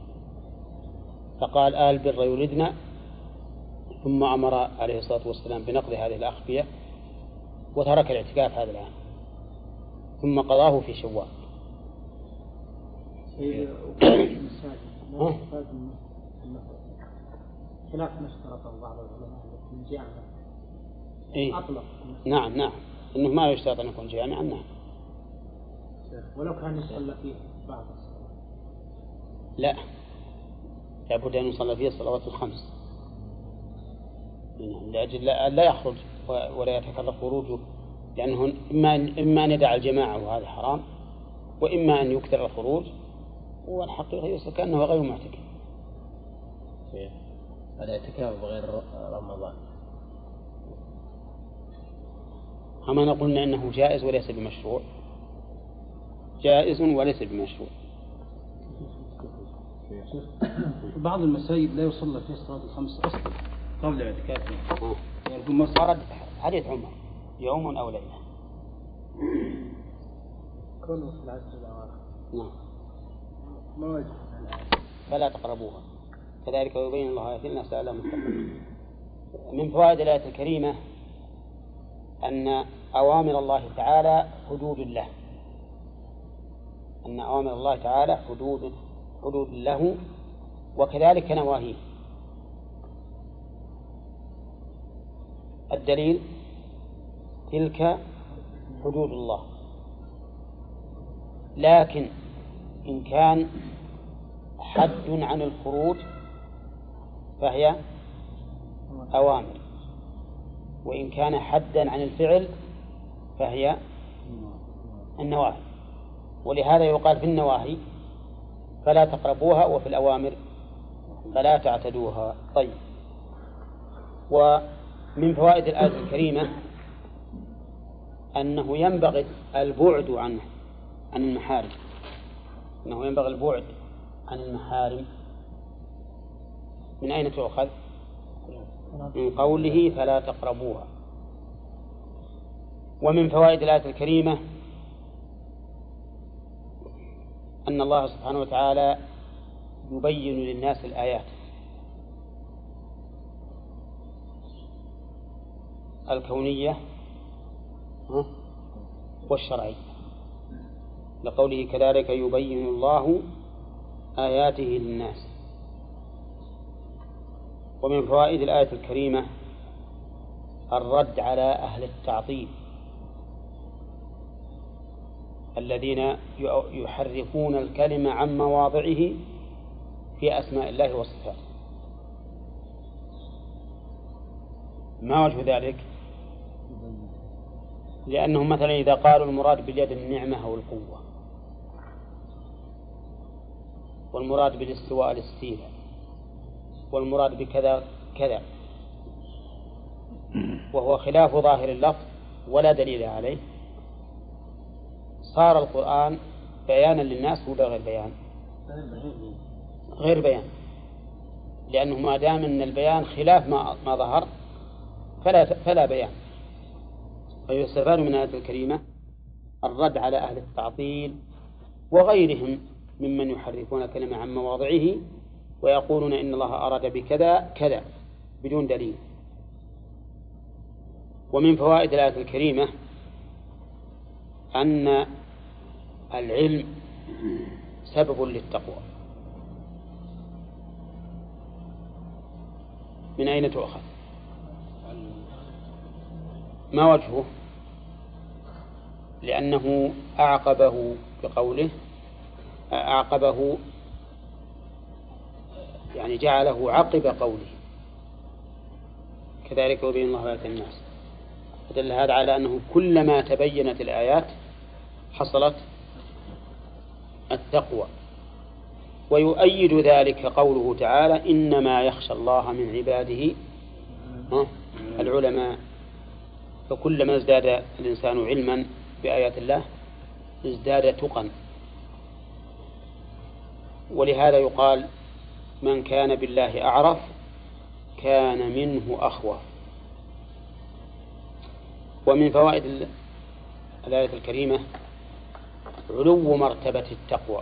فقال: آل بر يردن، ثم أمر عليه الصلاة والسلام بنقض هذه الأخبية وترك الاعتكاف هذا العام، ثم قضاه في شوال. خلاف ما اشترطه بعض العلماء من جامع. إيه؟ أطلق. نعم، إنه ما يشترط أن يكون جامعا. نعم. ولو كان يصلى فيه بعض الصلاة. لا، لابد أن يصلى فيه الصلوات الخمس، لأجل لا يخرج ولا يتكرر خروجه، لأنه إما أن يدع الجماعة وهذا حرام، وإما أن يكثر الخروج، والحقيقة يصل كأنه غير معتكف. الاعتكاف بغير رمضان أما قلنا إنه جائز وليس بمشروع، جائز وليس بمشروع. بعض المساجد لا يصلى فيها الصلاة الخمس أصلا قبل الاعتكاف، يعني يكون ورد حديث عمر: يوم أو ليلة. كله في العشر الأواخر. نعم. ما وجه فلا تقربوها كذلك يبين الله آياته للناس لعلهم يتقون. من فوائد الآية الكريمة أن أوامر الله تعالى حدود له، أن أوامر الله تعالى حدود له، وكذلك نواهيه. الدليل: تلك حدود الله. لكن إن كان حد عن الخروج فهي أوامر، وإن كان حدا عن الفعل فهي النواهي. ولهذا يقال في النواهي: فلا تقربوها، وفي الأوامر: فلا تعتدوها. طيب. ومن فوائد الآية الكريمة أنه ينبغي البعد عن المحارم، أنه ينبغي البعد عن المحارم. من أين تؤخذ؟ من قوله: فلا تقربوها. ومن فوائد الآية الكريمة أن الله سبحانه وتعالى يبين للناس الآيات الكونية والشرعية، لقوله: كذلك يبين الله آياته للناس. ومن فوائد الآية الكريمة الرد على أهل التعطيل الذين يحرفون الكلمة عن مواضعه في أسماء الله وصفاته. ما وجه ذلك؟ لأنهم مثلا إذا قالوا المراد باليد النعمة أو القوة، والمراد بالاستواء الاستيلاء، والمراد بكذا كذا، وهو خلاف ظاهر اللفظ ولا دليل عليه، صار القرآن بيانا للناس ولا غير بيان؟ غير بيان، لأنه ما دام أن البيان خلاف ما ظهر فلا بيان. فيستفاد من الآية الكريمة الرد على أهل التعطيل وغيرهم ممن يحرفون الكلمة عن مواضعه ويقولون إن الله أراد بكذا كذا بدون دليل. ومن فوائد الآية الكريمة أن العلم سبب للتقوى. من أين تؤخذ؟ ما وجهه؟ لأنه أعقبه بقوله أعقبه، يعني جعله عقب قوله كذلك يبين الله آيات الناس. فدل هذا على أنه كلما تبينت الآيات حصلت التقوى. ويؤيد ذلك قوله تعالى إنما يخشى الله من عباده العلماء. فكلما ازداد الإنسان علما بآيات الله ازداد تقى. ولهذا يقال من كان بالله أعرف كان منه أخوف. ومن فوائد الآية الكريمة علو مرتبة التقوى.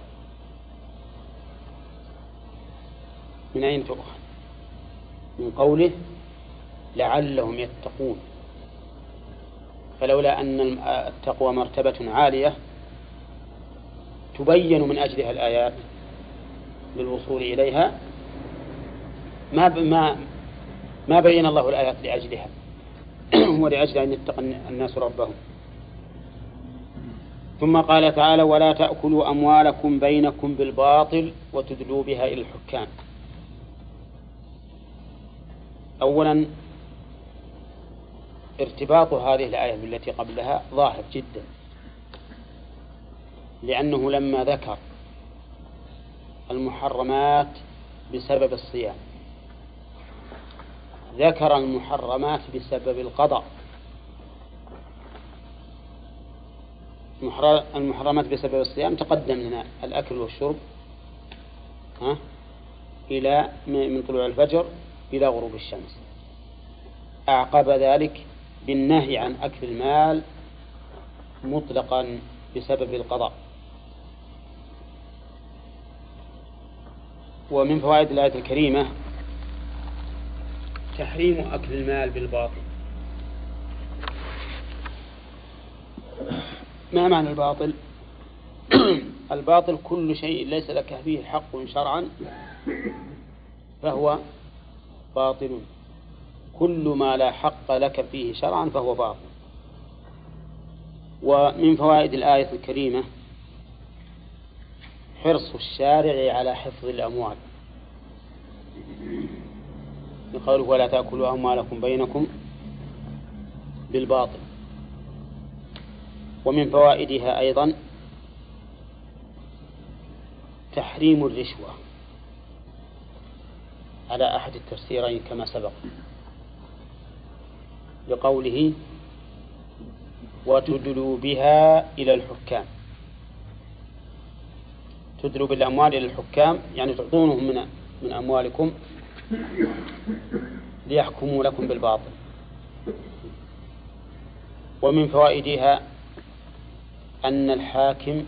من أين تؤخذ؟ من قوله لعلهم يتقون. فلولا أن التقوى مرتبة عالية تبين من أجلها الآيات للوصول إليها ما بين الله الآيات لأجلها ولأجل أن يتقى الناس ربهم. ثم قال تعالى ولا تأكلوا أموالكم بينكم بالباطل وتدلوا بها إلى الحكام. أولا ارتباط هذه الآية بالتي قبلها ظاهر جدا، لأنه لما ذكر المحرمات بسبب الصيام ذكر المحرمات بسبب القضاء. المحرمات بسبب الصيام تقدم لنا الأكل والشرب إلى من طلوع الفجر إلى غروب الشمس. أعقب ذلك بالنهي عن أكل المال مطلقا بسبب القضاء. ومن فوائد الآية الكريمة تحريم أكل المال بالباطل. ما معنى الباطل؟ الباطل كل شيء ليس لك فيه حق شرعا فهو باطل، كل ما لا حق لك فيه شرعا فهو باطل. ومن فوائد الآية الكريمة حرص الشارع على حفظ الأموال بقوله ولا تأكلوا أموالكم بينكم بالباطل. ومن فوائدها أيضا تحريم الرشوة على أحد التفسيرين كما سبق بقوله وتدلوا بها إلى الحكام. تدلوا بالأموال إلى الحكام يعني تعطونهم من أموالكم ليحكموا لكم بالباطل. ومن فوائدها أن الحاكم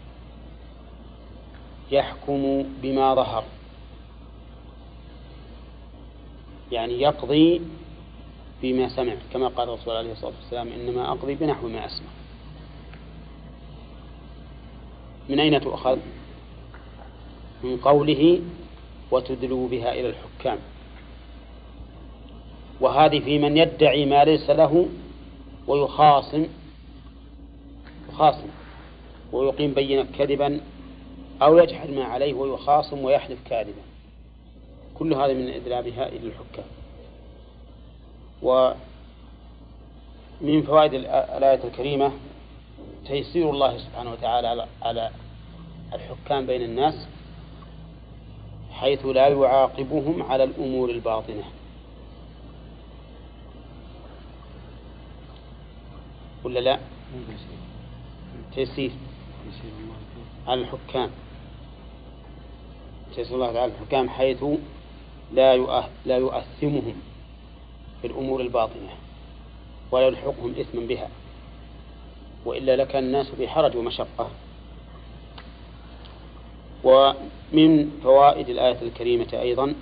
يحكم بما ظهر، يعني يقضي بما سمع كما قال الرسول عليه الصلاة والسلام إنما أقضي بنحو ما أسمع. من أين تؤخذ؟ من قوله وتدلوا بها إلى الحكام. وهذه في من يدعي ما ليس له ويخاصم ويقيم بينة كذبا أو يجحد ما عليه ويخاصم ويحلف كاذبا، كل هذا من إدلابها إلى الحكام. ومن فوائد الآية الكريمة تيسير الله سبحانه وتعالى على الحكام بين الناس حيث لا يعاقبهم على الأمور الباطنة. ولا لا؟ تيسير على الحكام، تيسير الله على الحكام حيث لا يؤثمهم في الأمور الباطنة ولا يلحقهم إثما بها، وإلا لكان الناس بحرج ومشقة. ومن فوائد الآية الكريمة أيضا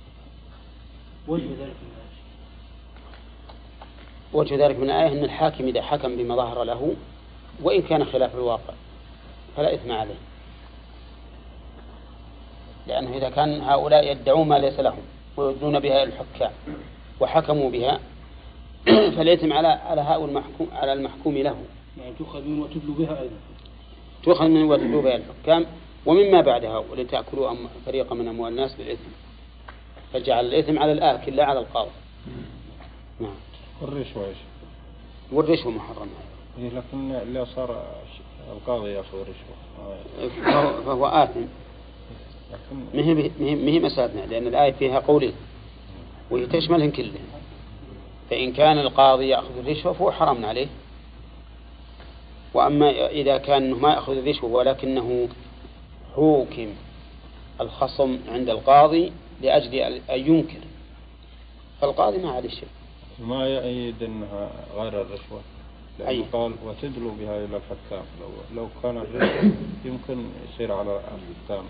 وجه ذلك من الآية أن الحاكم إذا حكم بما ظهر له وإن كان خلاف الواقع فلا إثم عليه، لأنه إذا كان هؤلاء يدعون ما ليس لهم ويدلون بها الحكام وحكموا بها فالإثم على هؤلاء المحكوم على المحكوم له، يعني تؤخذ من وتدلو بها أيضا. تؤخذ من وتدلو بها الحكام ومما بعدها، ولتأكلوا فريقا من أموال الناس بالإثم، فجعل الإثم على الآكل لا على القاضي. نعم. والرشوة إيش؟ والرشوة محرمة. إيه لكن اللي صار القاضي يأخذ رشوة فهو آثم. مهي مسألتنا، لأن الآية فيها قولين وهي تشملهم كلهم. فإن كان القاضي يأخذ الرشوة فهو حرام عليه، وأما إذا كان ما يأخذ الرشوة ولكنه حوكم الخصم عند القاضي لأجل أن ينكر، فالقاضي ما عليه شيء. ما يأيد أنها غير الرشوة، لأنه قال وتدلوا بها إلى الحكام. لو كان الرشوة يمكن يصير على الحكام.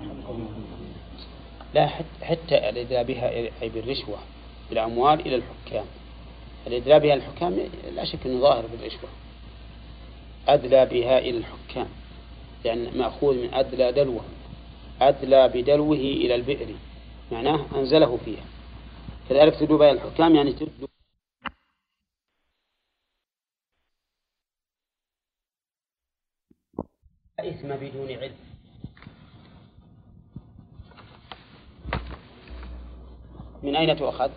لا، حتى الإدلاء بها أي بالرشوة بالأموال إلى الحكام، الإدلاء بها الحكام لا شك أنه ظاهر بالرشوة. أدلى بها إلى الحكام يعني مأخوذ من أدلى دلوه، أدلى بدلوه إلى البئر، معناه أنزله فيها. كذلك تدلو بها الحكام يعني تدلو إثم بدون علم. من أين تؤخذ؟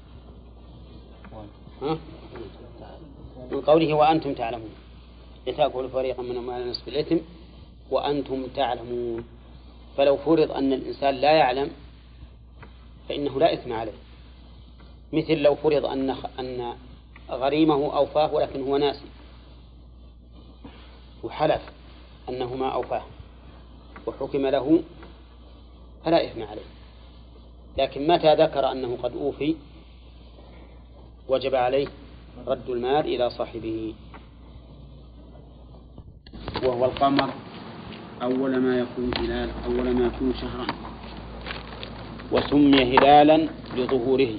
من قوله وأنتم تعلمون، لتأكلوا فريقا من أموال الناس بالإثم وأنتم تعلمون. فلو فرض أن الإنسان لا يعلم فإنه لا إثم عليه، مثل لو فرض أن غريمه أوفاه ولكن هو ناسي وحلف أنه ما أوفاه وحكم له فلا إثم عليه. لكن متى ذكر أنه قد أوفي وجب عليه رد المال إلى صاحبه. وهو القمر أول ما يكون هلال، أول ما يكون شهرا، وسمي هلالا لظهوره،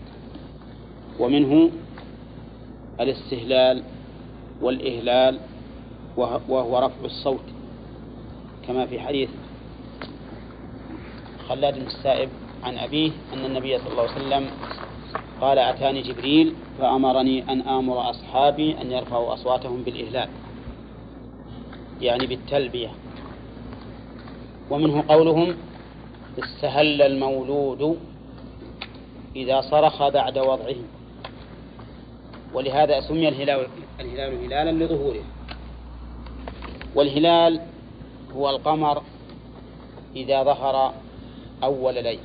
ومنه الاستهلال والإهلال وهو رفع الصوت، كما في حديث خلاد بن السائب عن أبيه أن النبي صلى الله عليه وسلم قال أتاني جبريل فأمرني أن آمر أصحابي أن يرفعوا أصواتهم بالإهلال يعني بالتلبية. ومنه قولهم استهل المولود إذا صرخ بعد وضعه، ولهذا سمي الهلال هلالا لظهوره. والهلال هو القمر إذا ظهر أول ليلة.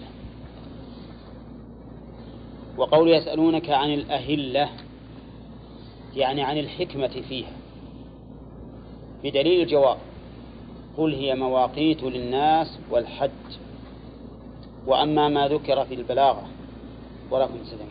وقول يسألونك عن الأهلة يعني عن الحكمة فيها، بدليل الجواب قل هي مواقيت للناس والحج. وأما ما ذكر في البلاغة ولكم سلام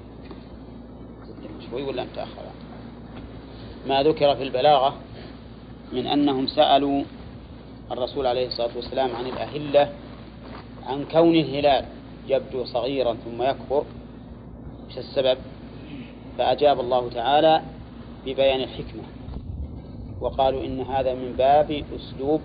شوي ولا متأخر، ما ذكر في البلاغة من أنهم سألوا الرسول عليه الصلاة والسلام عن الأهلة عن كون الهلال يبدو صغيرا ثم يكبر، ايش السبب؟ فأجاب الله تعالى ببيان الحكمة، وقالوا إن هذا من باب أسلوب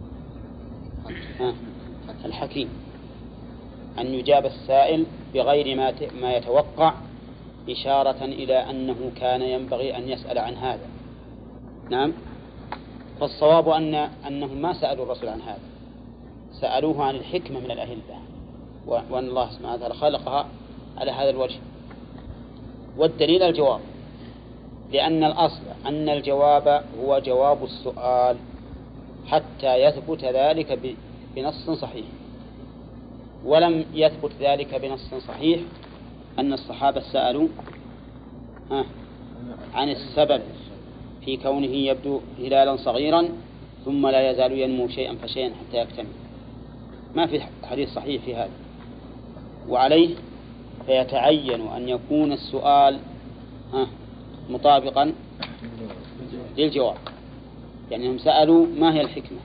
الحكيم، أن يجاب السائل بغير ما يتوقع، إشارة إلى أنه كان ينبغي أن يسأل عن هذا. نعم. فالصواب أنهم ما سألوا الرسول عن هذا، سألوه عن الحكمة من الأهلة، وأن الله سبحانه وتعالى خلقها على هذا الوجه. والدليل الجواب، لأن الأصل أن الجواب هو جواب السؤال حتى يثبت ذلك بنص صحيح، ولم يثبت ذلك بنص صحيح أن الصحابة سألوا عن السبب في كونه يبدو هلالا صغيرا ثم لا يزال ينمو شيئا فشيئا حتى يكتمل، ما في حديث صحيح في هذا. وعليه فيتعين أن يكون السؤال مطابقا للجواب، يعني هم سألوا ما هي الحكمة،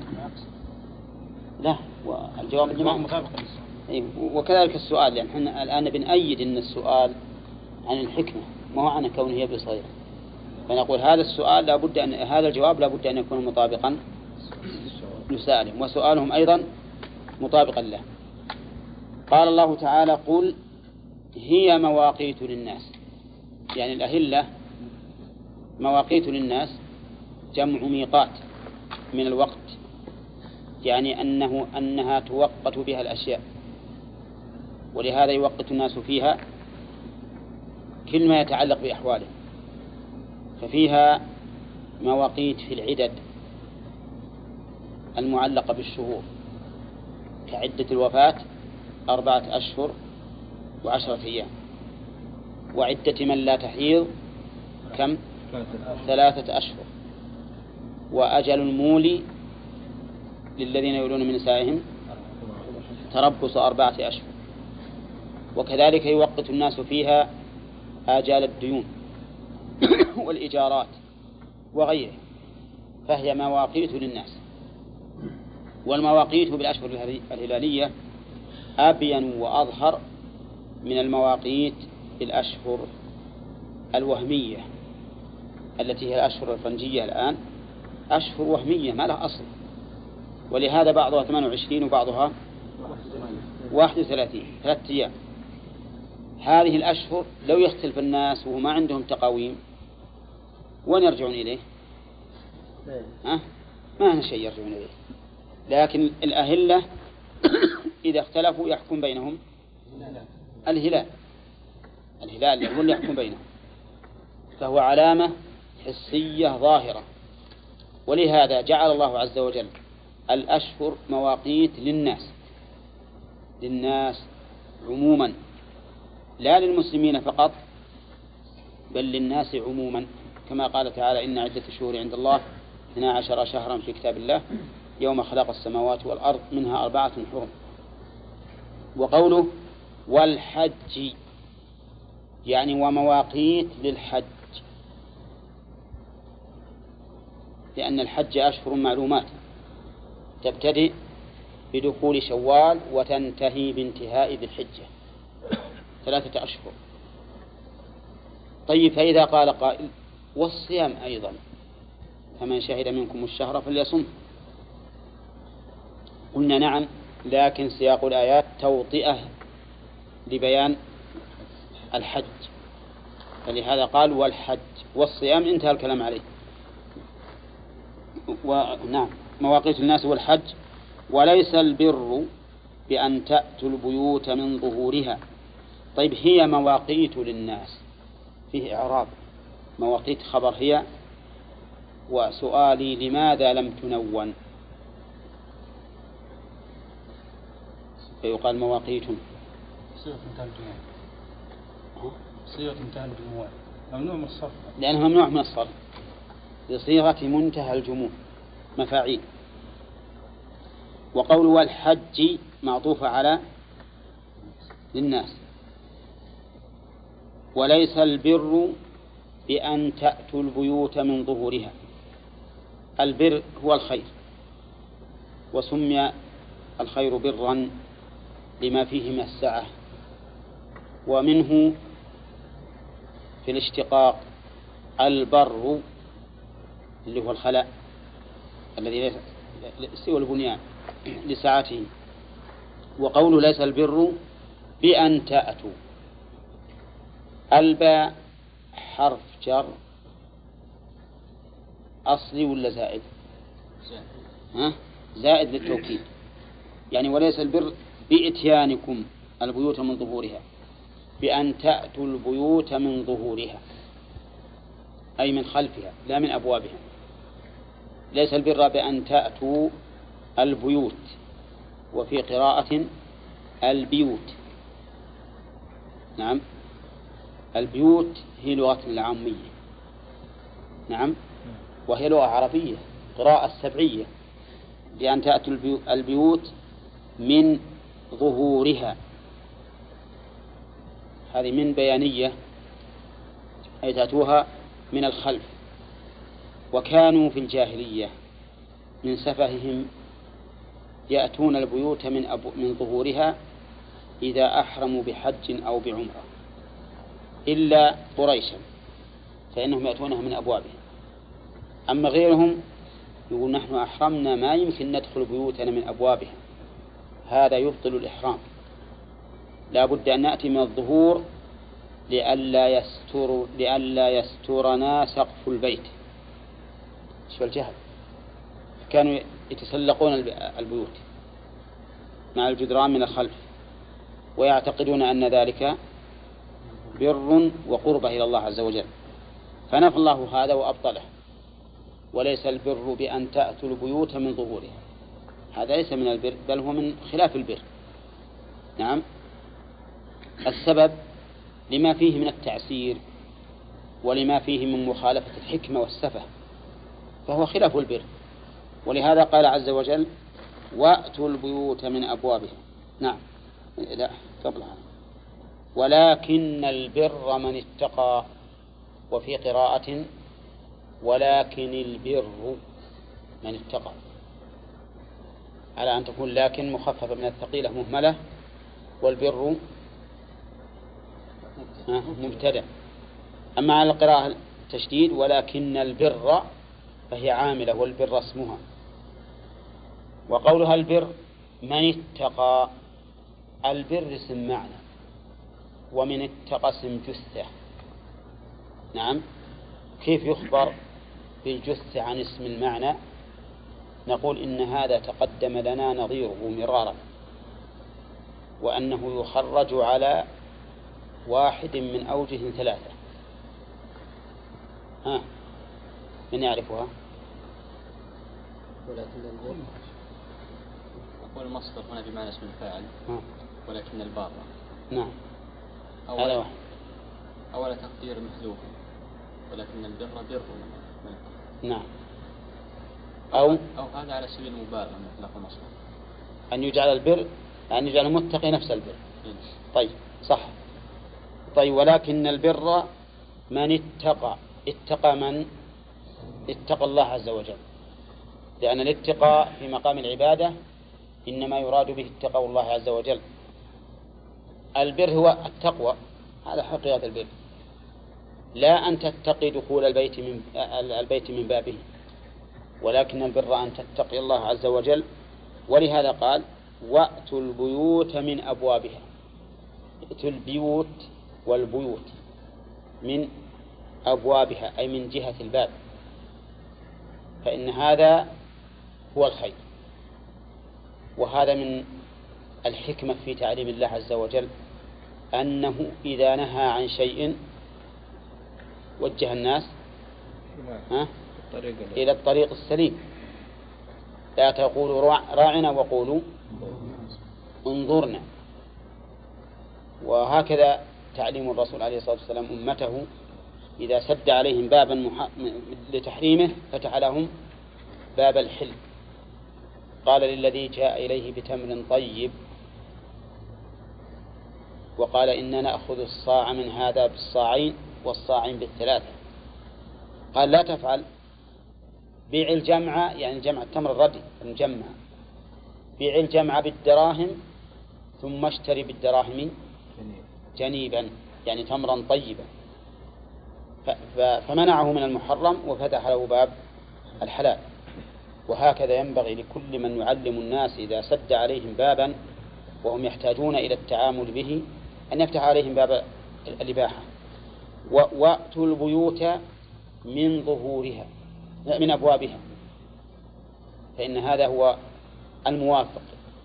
لا والجواب الجماعة مطابقا. وكذلك السؤال، يعني احنا الآن بنأيد أن السؤال عن الحكمة ما هو عن كونه يبدو صغيرا، فنقول هذا السؤال لابد أن هذا الجواب لابد أن يكون مطابقا لسائلهم، وسؤالهم أيضا مطابقا له. قال الله تعالى قل هي مواقيت للناس، يعني الأهلة مواقيت للناس جمع ميقات من الوقت، يعني أنها توقت بها الأشياء، ولهذا يوقت الناس فيها كل ما يتعلق بأحواله. ففيها مواقيت في العدد المعلقة بالشهور كعدة الوفاة 4 أشهر و10 أيام، وعدة من لا تحيض كم؟ 3 أشهر، وأجل المولي للذين يولون من نسائهم تربص 4 أشهر. وكذلك يوقت الناس فيها آجال الديون والإيجارات وغيره، فهي مواقيت للناس. والمواقيت بالأشهر الهلالية أبين وأظهر من المواقيت بالأشهر الوهمية التي هي الأشهر الفرنجية. الآن أشهر وهمية ما لها أصل، ولهذا بعضها 28 وبعضها 31، 3 أيام. هذه الأشهر لو يختلف الناس وما عندهم تقاويم وين يرجعون إليه؟ ما هنا شيء يرجعون إليه. لكن الأهلة إذا اختلفوا يحكم بينهم الهلال هو اللي يحكم بينهم، فهو علامة حسية ظاهرة. ولهذا جعل الله عز وجل الأشهر مواقيت للناس عموما، لا للمسلمين فقط بل للناس عموما، كما قال تعالى: إن عدة الشهور عند الله 12 شهرا في كتاب الله يوم خلق السماوات والأرض منها 4 حرم. وقوله والحج يعني ومواقيت للحج، لأن الحج أشهر معلومات تبتدئ بدخول شوال وتنتهي بانتهاء ذي الحجة 3 أشهر. طيب، فإذا قال قائل والصيام أيضا فمن شهد منكم الشهر فليصم، قلنا نعم، لكن سياق الآيات توطئة لبيان الحج، فلهذا قال والحج، والصيام انتهى الكلام عليه. ونعم مواقيت الناس والحج. وليس البر بأن تأتوا البيوت من ظهورها. طيب، هي مواقيت للناس فيه إعراب، مواقيت خبر هي، وسؤالي لماذا لم تنون؟ فيقال مواقيت صيغة منتهى الجموع ممنوع من الصرف، لأنها ممنوع من الصرف بصيغة منتهى الجموع مفاعيل. وقول والحج معطوف على للناس. وليس البر بأن تأتوا البيوت من ظهورها. البر هو الخير، وسمي الخير برا لما فيه من السعة، ومنه في الاشتقاق البر اللي هو الخلاء الذي سوى البنيان لسعته. وقوله ليس البر بأن تأتوا، الباء حرف جر أصلي ولا زائد؟ زائد للتوكيد، يعني وليس البر بإتيانكم البيوت من ظهورها، بأن تأتوا البيوت من ظهورها أي من خلفها لا من أبوابها. ليس البر بأن تأتوا البيوت، وفي قراءة البيوت. نعم، البيوت هي لغة العامية، نعم، وهي لغة عربية قراءة سبعية، بأن تأتوا البيوت من ظهورها، هذه من بيانية أي تأتوها من الخلف. وكانوا في الجاهلية من سفههم يأتون البيوت من ظهورها إذا أحرموا بحج أو بعمرة، إلا قريشا فإنهم يأتونها من أبوابها. أما غيرهم يقول نحن أحرمنا ما يمكن ندخل بيوتنا من أبوابها، هذا يبطل الإحرام، لا بد أن نأتي من الظهور لئلا يسترنا سقف البيت. شو الجهل؟ كانوا يتسلقون البيوت مع الجدران من الخلف ويعتقدون أن ذلك بر وقربة إلى الله عز وجل، فنفى الله هذا وأبطله. وليس البر بأن تأتوا البيوت من ظهورها، هذا ليس من البر بل هو من خلاف البر. نعم. السبب لما فيه من التعسير ولما فيه من مخالفة الحكمة والسفة، فهو خلاف البر. ولهذا قال عز وجل وأتوا البيوت من أبوابها. نعم. لا قبلها ولكن البر من اتقى، وفي قراءة ولكن البر من اتقى، على أن تكون لكن مخففة من الثقيلة مهملة، والبر مبتدأ. أما على القراءة التشديد ولكن البر فهي عاملة والبر اسمها. وقولها البر من اتقى، البر اسم معنى ومن اتقى اسم جثة. نعم. كيف يخبر بالجثة عن اسم المعنى؟ نقول إن هذا تقدم لنا نظيره مرارا، وأنه يخرج على واحد من أوجه ثلاثة. من يعرفها؟ ولكن البر أقول المصدر هنا بمعنى اسم الفاعل، ولكن البار. نعم. هذا واحد. أول تقدير محذوف، ولكن البر بر. نعم. أو هذا على سبيل المبالغة من إطلاق المصدر، أن يجعل البر أن يجعل المتقي نفس البر. طيب صح. طيب ولكن البر من اتقى. اتقى من؟ اتقى الله عز وجل، لأن الاتقاء في مقام العبادة إنما يراد به اتقى الله عز وجل. البر هو التقوى، هذا حقيقة البر، لا أن تتقي دخول البيت من بابه، ولكن البر أن تتقي الله عز وجل. ولهذا قال وأتوا البيوت من أبوابها. ائتوا البيوت والبيوت من أبوابها أي من جهة الباب، فإن هذا هو الخير. وهذا من الحكمة في تعليم الله عز وجل، أنه إذا نهى عن شيء وجه الناس إلى الطريق السليم. لا تقولوا راعنا وقولوا انظرنا. وهكذا تعليم الرسول عليه الصلاة والسلام أمته، إذا سد عليهم بابا لتحريمه فتح لهم باب الحل. قال للذي جاء إليه بتمر طيب وقال إننا نأخذ الصاع من هذا بالصاعين والصاعين بالثلاثة، قال لا تفعل، بيع الجمع، يعني جمع التمر الردي المجمع، بيع الجمع بالدراهم ثم اشتري بالدراهم جنيبا، يعني تمرا طيبا. فمنعه من المحرم وفتح له باب الحلال. وهكذا ينبغي لكل من يعلم الناس إذا سد عليهم بابا وهم يحتاجون إلى التعامل به أن يفتح عليهم باب الإباحة. وأتوا البيوت من ظهورها، من أبوابها، فإن هذا هو الموافق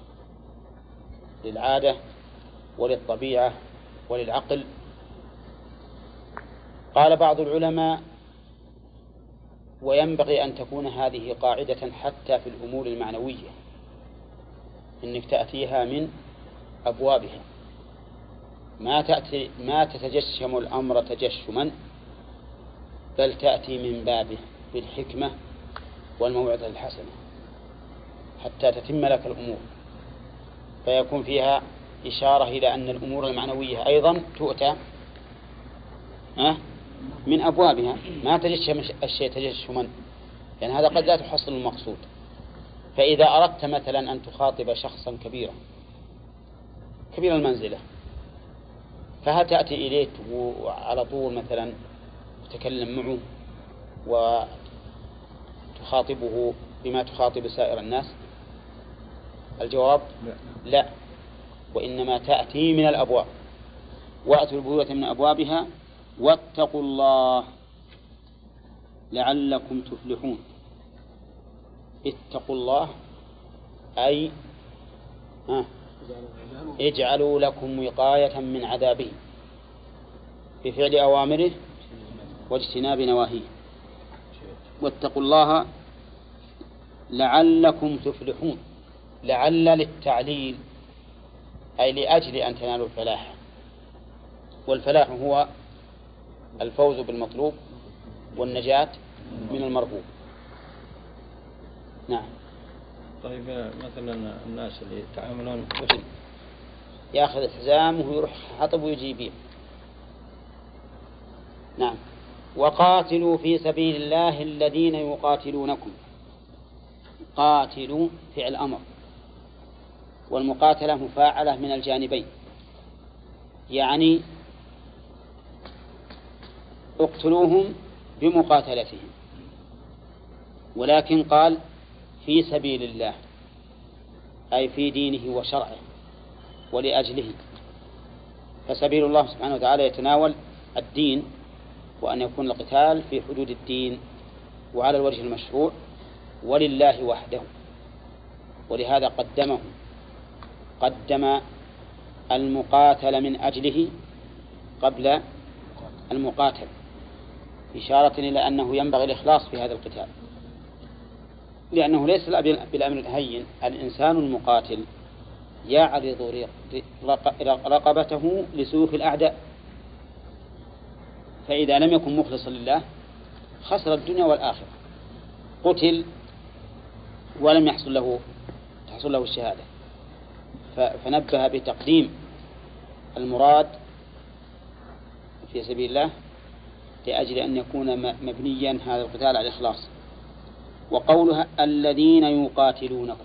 للعادة وللطبيعة وللعقل. قال بعض العلماء وينبغي أن تكون هذه قاعدة حتى في الأمور المعنوية، إنك تأتيها من أبوابها، ما تتجشم الأمر تجشما، بل تأتي من بابه بالحكمة والموعظة الحسنة حتى تتم لك الأمور، فيكون فيها إشارة إلى أن الأمور المعنوية أيضا تؤتى من أبوابها، ما تجشم الشيء تجشما، يعني هذا قد لا تحصل المقصود. فإذا أردت مثلا أن تخاطب شخصا كبير المنزلة، فهل تأتي إليه وعلى طول مثلا تتكلم معه وتخاطبه بما تخاطب سائر الناس؟ الجواب لا، وإنما تأتي من الأبواب. وأتوا البيوت من أبوابها واتقوا الله لعلكم تفلحون. اتقوا الله أي اجعلوا لكم وقاية من عذابه بفعل أوامره واجتناب نواهيه. واتقوا الله لعلكم تفلحون. لعل للتعليل أي لأجل أن تنالوا الفلاح، والفلاح هو الفوز بالمطلوب والنجاة من المرغوب. نعم. طيب مثلا الناس اللي يتعاملون يأخذ الحزام ويروح حطب ويجي يبيع. نعم. وقاتلوا في سبيل الله الذين يقاتلونكم. قاتلوا فعل أمر، والمقاتلة مفاعلة من الجانبين، يعني اقتلوهم بمقاتلتهم، ولكن قال في سبيل الله أي في دينه وشرعه ولأجله. فسبيل الله سبحانه وتعالى يتناول الدين، وأن يكون القتال في حدود الدين وعلى الوجه المشروع ولله وحده، ولهذا قدم المقاتل من أجله قبل المقاتل، إشارة إلى أنه ينبغي الإخلاص في هذا القتال، لأنه ليس بالأمر الهين. الإنسان المقاتل يعرض رقبته لسيوف الأعداء، فإذا لم يكن مخلصا لله خسر الدنيا والآخرة، قتل ولم تحصل له الشهادة. فنبه بتقديم المراد في سبيل الله لأجل أن يكون مبنيا هذا القتال على الإخلاص. وقولها الذين يقاتلونكم،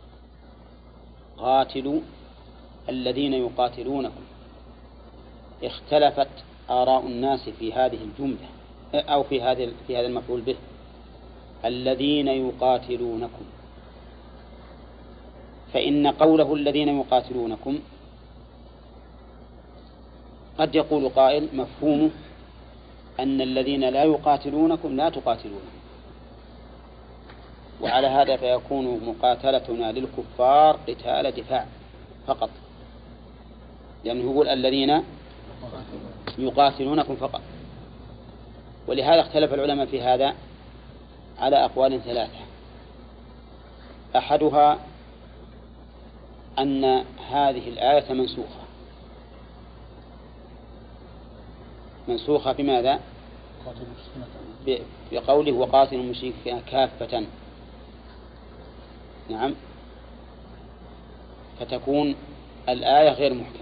قاتلوا الذين يقاتلونكم. اختلفت آراء الناس في هذه الجملة أو في هذا المفعول به، الذين يقاتلونكم. فإن قوله الذين يقاتلونكم قد يقول قائل مفهومه أن الذين لا يقاتلونكم لا تقاتلونهم، وعلى هذا فيكون مقاتلتنا للكفار قتال دفاع فقط، لأنه يقول الذين يقاتلونكم فقط. ولهذا اختلف العلماء في هذا على أقوال ثلاثة. أحدها أن هذه الآية منسوخة بماذا؟ بقوله وقاتلوا المشركين كافة. نعم، فتكون الآية غير محكمة.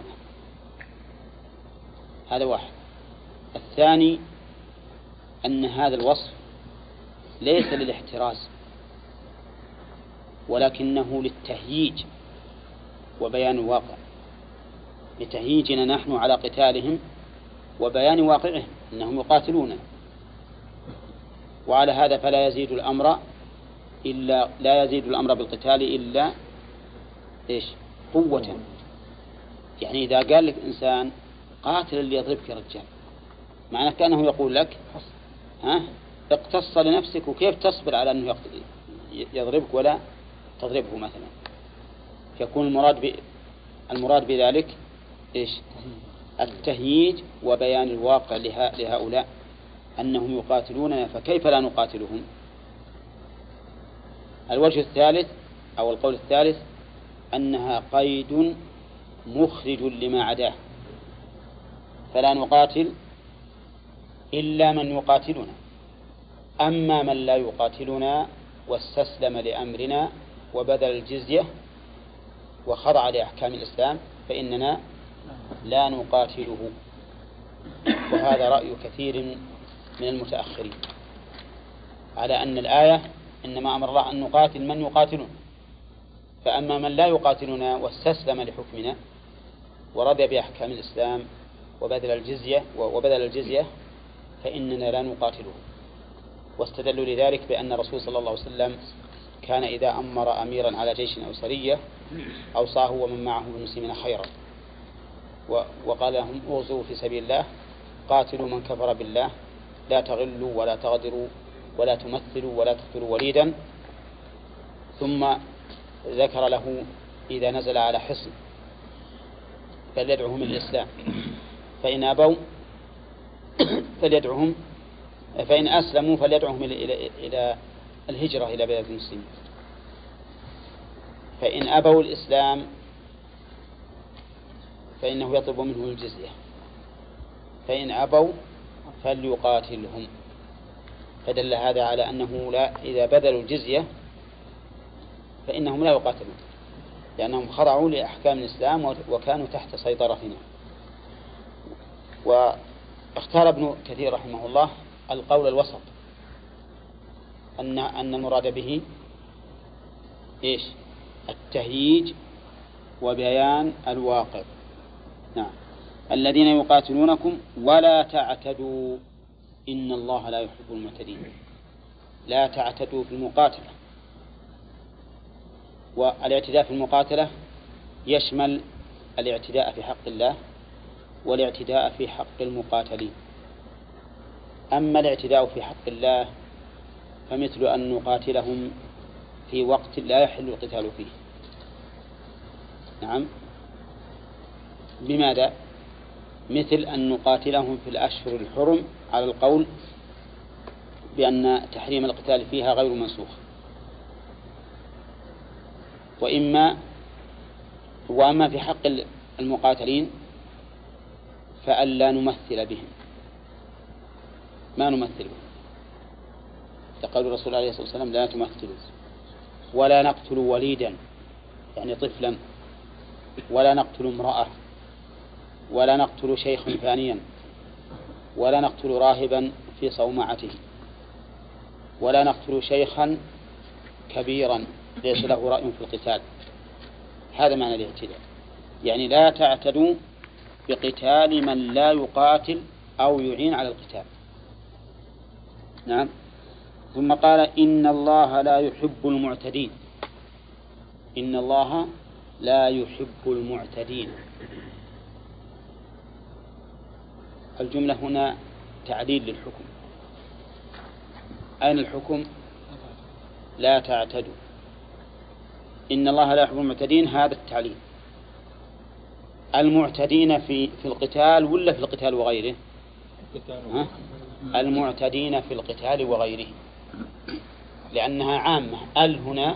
هذا واحد. الثاني أن هذا الوصف ليس للاحتراز، ولكنه للتهييج وبيان الواقع، لتهييجنا نحن على قتالهم وبيان واقعهم أنهم يقاتلون. وعلى هذا فلا يزيد الأمر بالقتال إلا قوة. يعني إذا قال لك إنسان قاتل اللي يضربك يا رجال، معناه كأنه يقول لك اقتص لنفسك، وكيف تصبر على أنه يضربك ولا تضربه مثلا. يكون المراد بذلك التهييج وبيان الواقع لهؤلاء أنهم يقاتلوننا، فكيف لا نقاتلهم؟ الوجه الثالث أو القول الثالث أنها قيد مخرج لما عداه، فلا نقاتل إلا من يقاتلنا. أما من لا يقاتلنا واستسلم لأمرنا وبذل الجزية وخضع لأحكام الإسلام فإننا لا نقاتله. وهذا رأي كثير من المتأخرين على أن الآية إنما أمر الله أن نقاتل من يقاتلون، فأما من لا يقاتلنا واستسلم لحكمنا ورضي بأحكام الإسلام وبذل الجزية فإننا لا نقاتله. واستدلوا لذلك بأن الرسول صلى الله عليه وسلم كان إذا أمر أميرا على جيش أو سرية أوصاه ومن معه بالمسلمين خيرا، وقال لهم اوصوا في سبيل الله قاتلوا من كفر بالله لا تغلوا ولا تغدروا ولا تمثلوا ولا تقتلوا وليدا. ثم ذكر له إذا نزل على حصن فليدعوهم الإسلام، فإن أبوا فليدعوهم، فإن أسلموا فليدعوهم إلى الهجرة إلى بلاد المسلمين، فإن أبوا الإسلام فإنه يطلب منهم الجزية، فإن أبوا فليقاتلهم. فدل هذا على أنه لا، إذا بذلوا الجزية فإنهم لا يقاتلون، لأنهم خضعوا لأحكام الإسلام وكانوا تحت سيطرتنا. واختار ابن كثير رحمه الله القول الوسط، أن المراد به إيش؟ التهييج وبيان الواقع. نعم. الذين يقاتلونكم ولا تعتدوا إن الله لا يحب المعتدين. لا تعتدوا في المقاتلة، والاعتداء في المقاتلة يشمل الاعتداء في حق الله والاعتداء في حق المقاتلين. أما الاعتداء في حق الله فمثل أن نقاتلهم في وقت لا يحل القتال فيه. نعم. بماذا؟ مثل أن نقاتلهم في الأشهر الحرم على القول بأن تحريم القتال فيها غير منسوخ. وأما في حق المقاتلين فألا نمثل بهم، ما نمثل بهم، تقول الرسول عليه الصلاة والسلام لا تمثلوا، ولا نقتل وليدا يعني طفلا، ولا نقتل امرأة، ولا نقتل شيخا فانيا، ولا نقتل راهبا في صومعته، ولا نقتل شيخا كبيرا ليس له رأي في القتال. هذا معنى الاعتداء، يعني لا تعتدوا بقتال من لا يقاتل أو يعين على القتال. نعم. ثم قال إن الله لا يحب المعتدين. إن الله لا يحب المعتدين. الجملة هنا تعليل للحكم. أين الحكم؟ لا تعتدوا. إن الله لا يحب المعتدين، هذا التعليل. المعتدين في القتال ولا في القتال وغيره؟ المعتدين في القتال وغيره، لأنها عامة. هنا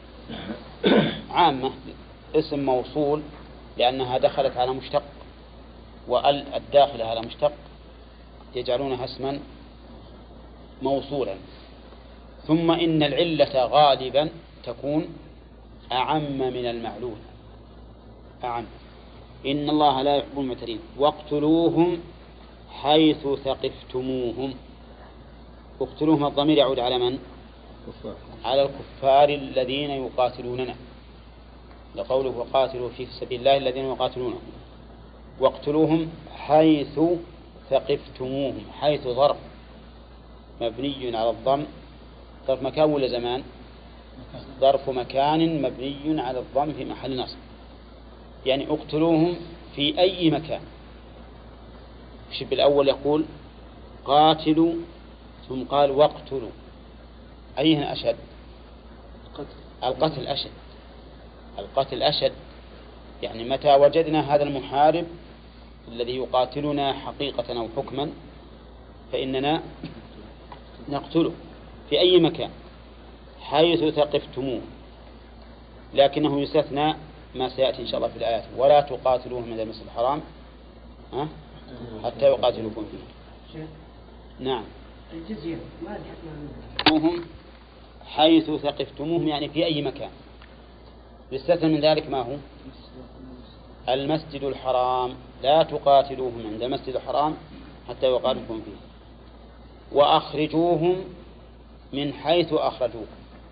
عامة اسم موصول لأنها دخلت على مشتق، الداخل على مشتق يجعلونها اسما موصولا. ثم إن العلة غالبا تكون أعم من المعلول. أعم. إن الله لا يحب المعتدين واقتلوهم حيث ثقفتموهم. اقتلوهم الضمير يعود على من؟ على الكفار الذين يقاتلوننا، لقوله وقاتلوا في سبيل الله الذين يقاتلونهم. واقتلوهم حيث ثقفتموهم. حيث ظرف مبني على الضم، ظرف مكان ولا زمان؟ ظرف مكان مبني على الضم في محل نصب، يعني اقتلوهم في أي مكان. الشب الأول يقول قاتلوا ثم قال واقتلوا، أيهن أشد؟ القتل أشد. القتل أشد، يعني متى وجدنا هذا المحارب الذي يقاتلنا حقيقة أو حكما فإننا نقتله في أي مكان حيث ثقفتموه. لكنه يستثنى ما سيأتي إن شاء الله في الآيات: ولا تقاتلوهم عند المسجد الحرام حتى يقاتلوكم فيه. نعم. الجزية ما هم حيث ثقفتموهم يعني في أي مكان. يستثنى من ذلك ما هو؟ المسجد الحرام. لا تقاتلوهم عند المسجد الحرام حتى يقاتلوكم فيه. وأخرجوهم من حيث أخرجوكم.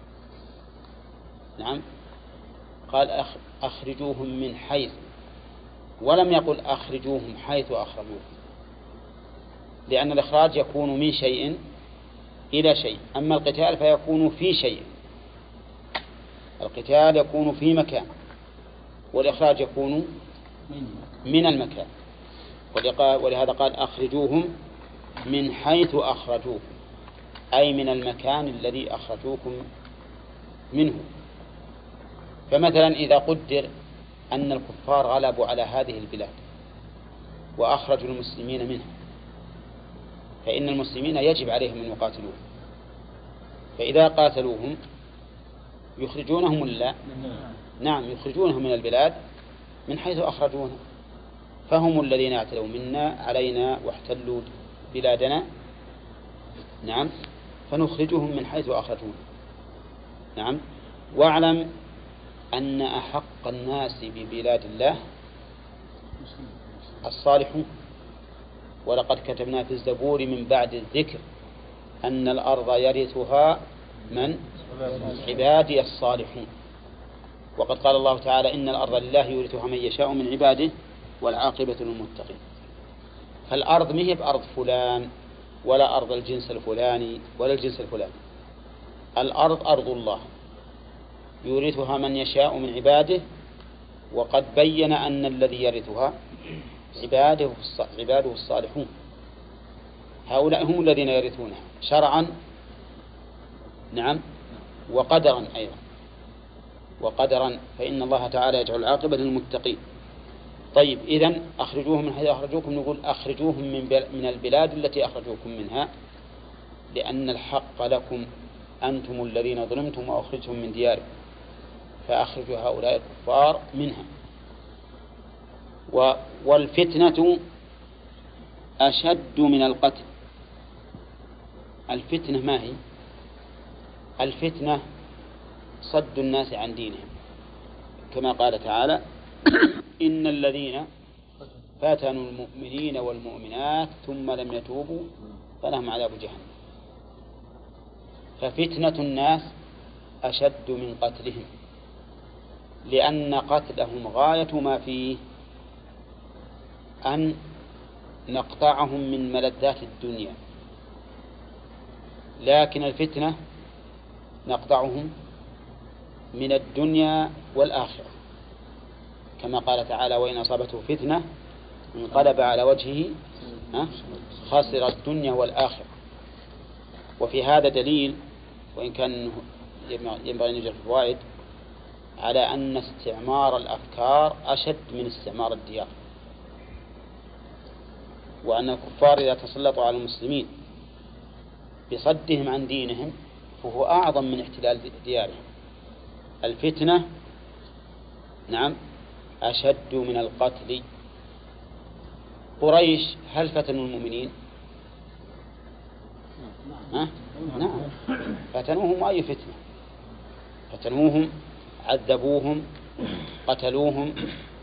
نعم. قال أخرجوهم من حيث، ولم يقل أخرجوهم حيث أخرجوكم، لأن الإخراج يكون من شيء إلى شيء، أما القتال فيكون في شيء. القتال يكون في مكان والإخراج يكون من المكان. ولهذا قال أخرجوهم من حيث أخرجوكم، أي من المكان الذي أخرجوكم منه. فمثلا إذا قدر أن الكفار غلبوا على هذه البلاد وأخرجوا المسلمين منها، فإن المسلمين يجب عليهم أن يقاتلوهم، فإذا قاتلوهم يخرجونهم ولا لا؟ نعم، يخرجونهم من البلاد من حيث أخرجونا، فهم الذين اعتدوا منا علينا واحتلوا بلادنا، نعم، فنخرجهم من حيث أخرجونا. نعم. واعلم أن أحق الناس ببلاد الله الصالحون، ولقد كتبنا في الزبور من بعد الذكر أن الأرض يرثها من؟ عبادي الصالحون. وقد قال الله تعالى إن الأرض لله يورثها من يشاء من عباده والعاقبة للمتقين. فالأرض ما هي بأرض فلان ولا أرض الجنس الفلاني ولا الجنس الفلاني، الأرض أرض الله يورثها من يشاء من عباده، وقد بين أن الذي يرثها عباده الصالحون، هؤلاء هم الذين يرثونها شرعا، نعم، وقدرا أيضا، وقدرا، فإن الله تعالى يجعل العاقبة للمتقين. طيب، إذن أخرجوهم من حيث أخرجوكم، نقول أخرجوهم من البلاد التي أخرجوكم منها، لأن الحق لكم أنتم الذين ظلمتم وأخرجهم من دياركم، فأخرجوا هؤلاء الكفار منها. والفتنة أشد من القتل. الفتنة ما هي؟ الفتنة صد الناس عن دينهم، كما قال تعالى إن الذين فتنوا المؤمنين والمؤمنات ثم لم يتوبوا فلهم عذاب جهنم. ففتنة الناس أشد من قتلهم، لأن قتلهم غاية ما فيه أن نقطعهم من ملذات الدنيا، لكن الفتنة نقطعهم من الدنيا والآخرة، كما قال تعالى وإن أصابته فتنة انقلب على وجهه خاسر الدنيا والآخرة. وفي هذا دليل، وإن كان ينبغي أن يوجد فوائد، على أن استعمار الأفكار أشد من استعمار الديار، وأن الكفار إذا تسلطوا على المسلمين بصدهم عن دينهم فهو أعظم من احتلال ديارهم. الفتنة نعم أشد من القتل. قريش هل فتنوا المؤمنين؟ نعم، فتنوهم أي فتنة؟ فتنوهم، عذبوهم، قتلوهم،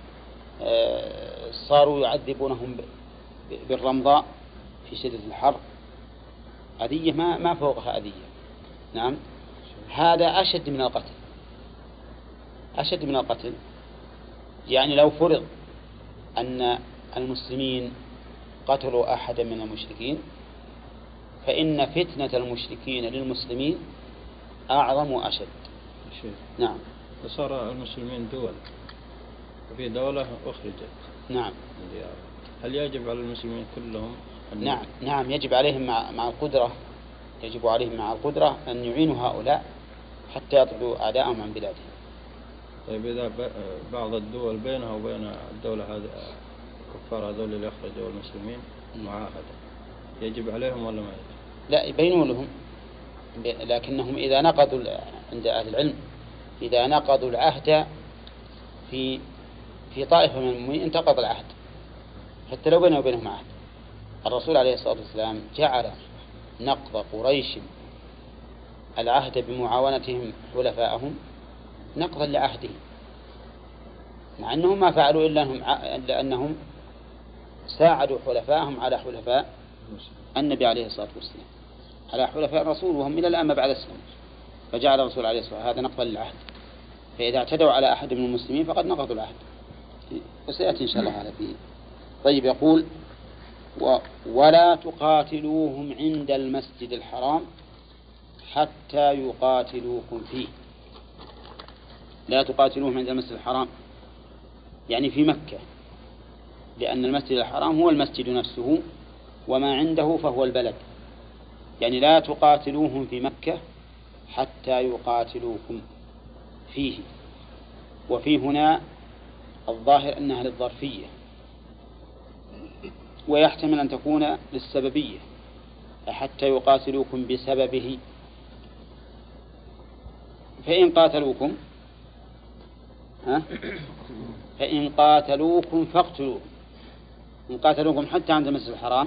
صاروا يعذبونهم بالرمضاء في شدة الحر، أذية ما فوقها أذية. نعم، هذا أشد من القتل، أشد من القتل. يعني لو فرض أن المسلمين قتلوا أحدا من المشركين فإن فتنة المشركين للمسلمين أعظم وأشد. نعم. فصار المسلمين دول، وفي دولة أخرجت. نعم. هل يجب على المسلمين كلهم؟ نعم يجب عليهم مع القدرة، يجب عليهم مع القدرة أن يعينوا هؤلاء حتى يطردوا أعداءهم عن بلادهم. طيب إذا بعض الدول بينها وبين الدولة هذه الكفار هذول اللي أخرجوا المسلمين معاهدة، يجب عليهم ولا ما يجب؟ لا، يبينوا لهم، لكنهم إذا نقضوا، عند أهل العلم إذا نقضوا العهد في طائفة من المؤمنين انتقض العهد حتى لو بينه وبينهم عهد. الرسول عليه الصلاة والسلام جعل نقض قريش العهد بمعاونتهم حلفاءهم نقضا لعهدهم، مع أنهم ما فعلوا إلا أنهم ساعدوا حلفاءهم على حلفاء النبي عليه الصلاة والسلام، على حلفاء الرسول، وهم إلى الآن بعد السلام، فجعل الرسول عليه الصلاة والسلام هذا نقضا للعهد. فإذا اعتدوا على أحد من المسلمين فقد نقضوا العهد، وسيأتي إن شاء الله هذا فيه. طيب، يقول ولا تقاتلوهم عند المسجد الحرام حتى يقاتلوكم فيه. لا تقاتلوهم عند المسجد الحرام يعني في مكة، لأن المسجد الحرام هو المسجد نفسه، وما عنده فهو البلد. يعني لا تقاتلوهم في مكة حتى يقاتلوكم فيه. وفي هنا الظاهر أنها للظرفية، ويحتمل أن تكون للسببية، حتى يقاتلوكم بسببه. فإن قاتلوكم فاقتلوهم. إن قاتلوكم حتى عند المسجد الحرام،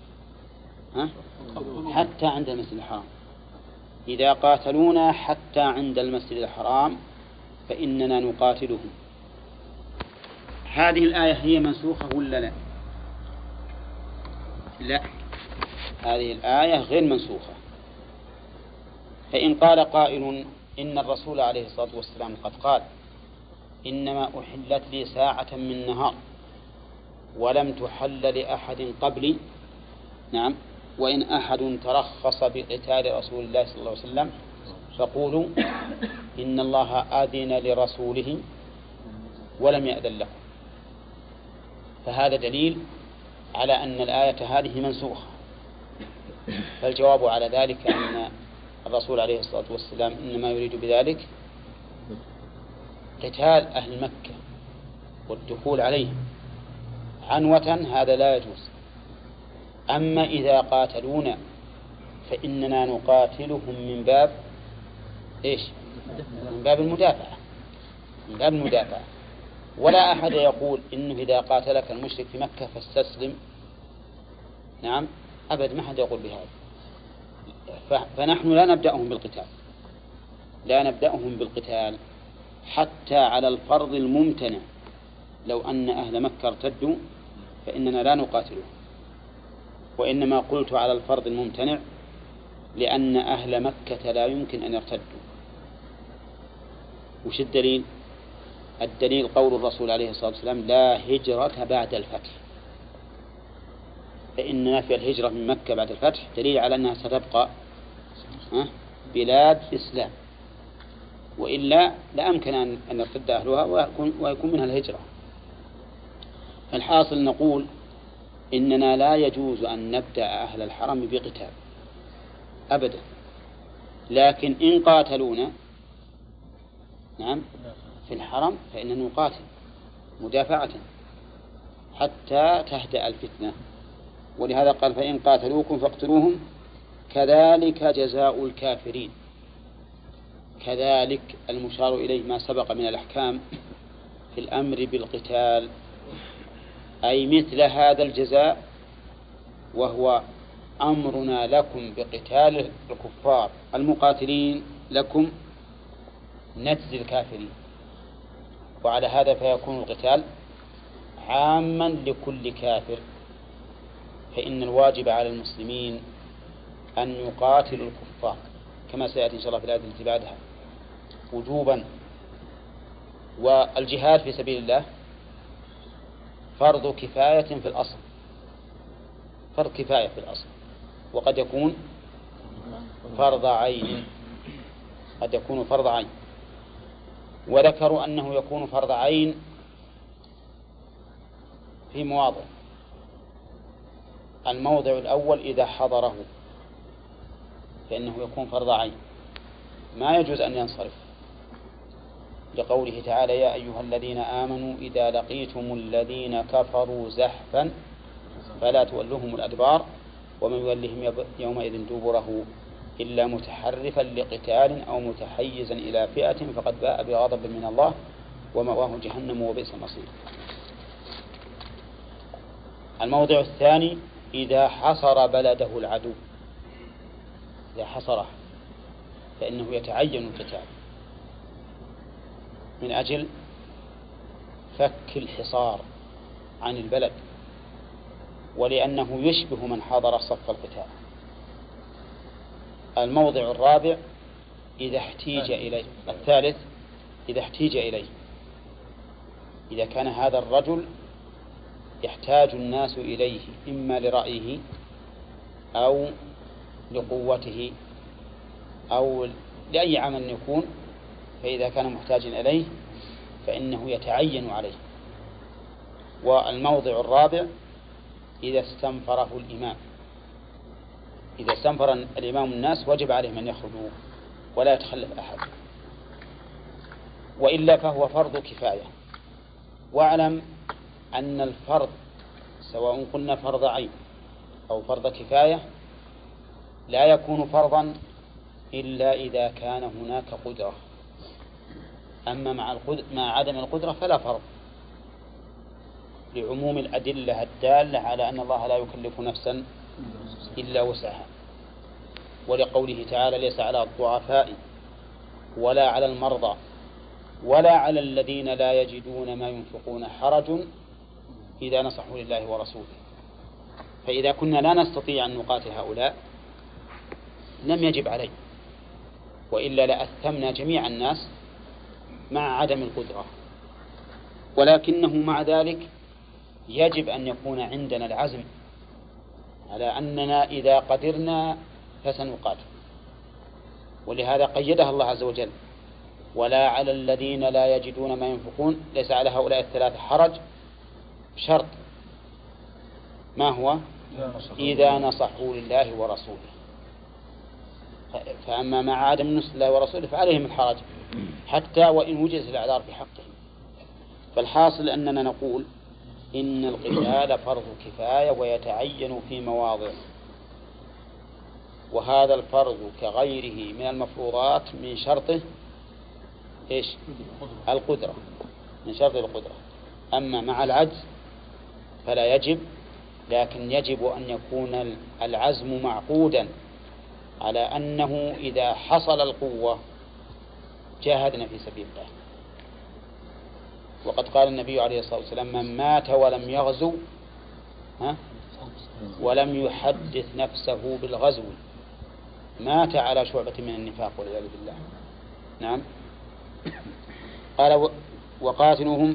حتى عند المسجد الحرام. إذا قاتلونا حتى عند المسجد الحرام فإننا نقاتلهم. هذه الآية هي منسوخة ولا لا؟ لا، هذه الآية غير منسوخة. فإن قال قائل إن الرسول عليه الصلاة والسلام قد قال إنما أحلت لي ساعة من نهار ولم تحل لأحد قبلي، نعم، وإن أحد ترخص بقتال رسول الله صلى الله عليه وسلم فقولوا إن الله آذن لرسوله ولم يأذن له. فهذا دليل على أن الآية هذه منسوخة. فالجواب على ذلك أن الرسول عليه الصلاة والسلام إنما يريد بذلك قتال أهل مكة والدخول عليهم عنوة، هذا لا يجوز. أما إذا قاتلونا فإننا نقاتلهم من باب إيش؟ من باب المدافعة، من باب المدافعة. ولا أحد يقول إنه إذا قاتلك المشرك في مكة فاستسلم، نعم، أبد، ما حد يقول بهذا. فنحن لا نبدأهم بالقتال، لا نبدأهم بالقتال حتى على الفرض الممتنع. لو أن أهل مكة ارتدوا فإننا لا نقاتلهم. وإنما قلت على الفرض الممتنع لأن أهل مكة لا يمكن أن يرتدوا. وش الدليل؟ الدليل قول الرسول عليه الصلاة والسلام لا هجرة بعد الفتح. فإن نفي الهجرة من مكة بعد الفتح دليل على أنها ستبقى بلاد إسلام، وإلا لا أمكن أن يرتد أهلها ويكون منها الهجرة. فالحاصل نقول إننا لا يجوز أن نبدأ أهل الحرم بقتال أبدا، لكن إن قاتلونا، نعم، في الحرم فإننا نقاتل مدافعة حتى تهدأ الفتنة. ولهذا قال فإن قاتلوكم فاقتلوهم كذلك جزاء الكافرين. كذلك المشار إليه ما سبق من الأحكام في الأمر بالقتال، أي مثل هذا الجزاء، وهو أمرنا لكم بقتال الكفار المقاتلين لكم نجزي الكافرين. وعلى هذا فيكون القتال عاما لكل كافر. فإن الواجب على المسلمين أن يقاتلوا الكفار كما سيأتي إن شاء الله في الآية التي بعدها وجوبا. والجهاد في سبيل الله فرض كفاية في الأصل، فرض كفاية في الأصل، وقد يكون فرض عين، قد يكون فرض عين. وذكروا أنه يكون فرض عين في مواضع. الموضع الأول إذا حضره فإنه يكون فرض عين، ما يجوز أن ينصرف، لقوله تعالى يا أيها الذين آمنوا إذا لقيتم الذين كفروا زحفا فلا تولوهم الأدبار ومن يولهم يومئذ دبره إلا متحرفا لقتال أو متحيزا إلى فئة فقد باء بغضب من الله ومأواه جهنم وبئس المصير. الموضع الثاني إذا حصر بلده العدو، إذا حصره فإنه يتعين القتال من أجل فك الحصار عن البلد، ولأنه يشبه من حضر صف القتال. الموضع الرابع إذا احتيج إليه. الثالث إذا احتيج إليه، إذا كان هذا الرجل يحتاج الناس إليه إما لرأيه أو لقوته أو لأي عمل يكون، فإذا كان محتاجا إليه فإنه يتعين عليه. والموضع الرابع إذا استنفره الإمام. إذا استنفر الإمام الناس وجب عليهم أن يخرجوا ولا يتخلف أحد، وإلا فهو فرض كفاية. واعلم أن الفرض سواء قلنا فرض عين أو فرض كفاية لا يكون فرضا إلا إذا كان هناك قدرة، أما مع عدم القدرة فلا فرض، لعموم الأدلة الدالة على أن الله لا يكلف نفسا إلا وسعها، ولقوله تعالى ليس على الضعفاء ولا على المرضى ولا على الذين لا يجدون ما ينفقون حرج إذا نصحوا لله ورسوله. فإذا كنا لا نستطيع أن نقاتل هؤلاء لم يجب عليه، وإلا لأثمنا جميع الناس مع عدم القدرة. ولكنه مع ذلك يجب أن يكون عندنا العزم على أننا إذا قدرنا فسنقاتل، ولهذا قيدها الله عز وجل ولا على الذين لا يجدون ما ينفقون، ليس على هؤلاء الثلاثة حرج شرط، ما هو؟ إذا نصحوا لله ورسوله. فأما مع عدم النصح لله ورسوله فعليهم الحرج حتى وإن وجدت الأعذار في حقهم. فالحاصل أننا نقول إن القتال فرض كفاية ويتعين في مواضع، وهذا الفرض كغيره من المفروضات من شرطه إيش؟ القدرة، من شرط القدرة. أما مع العجز فلا يجب، لكن يجب أن يكون العزم معقودا على أنه إذا حصل القوة جاهدنا في سبيل الله. وقد قال النبي عليه الصلاة والسلام من مات ولم يغزو ولم يحدث نفسه بالغزو مات على شعبة من النفاق والعياذ بالله. نعم. قال وقاتلوهم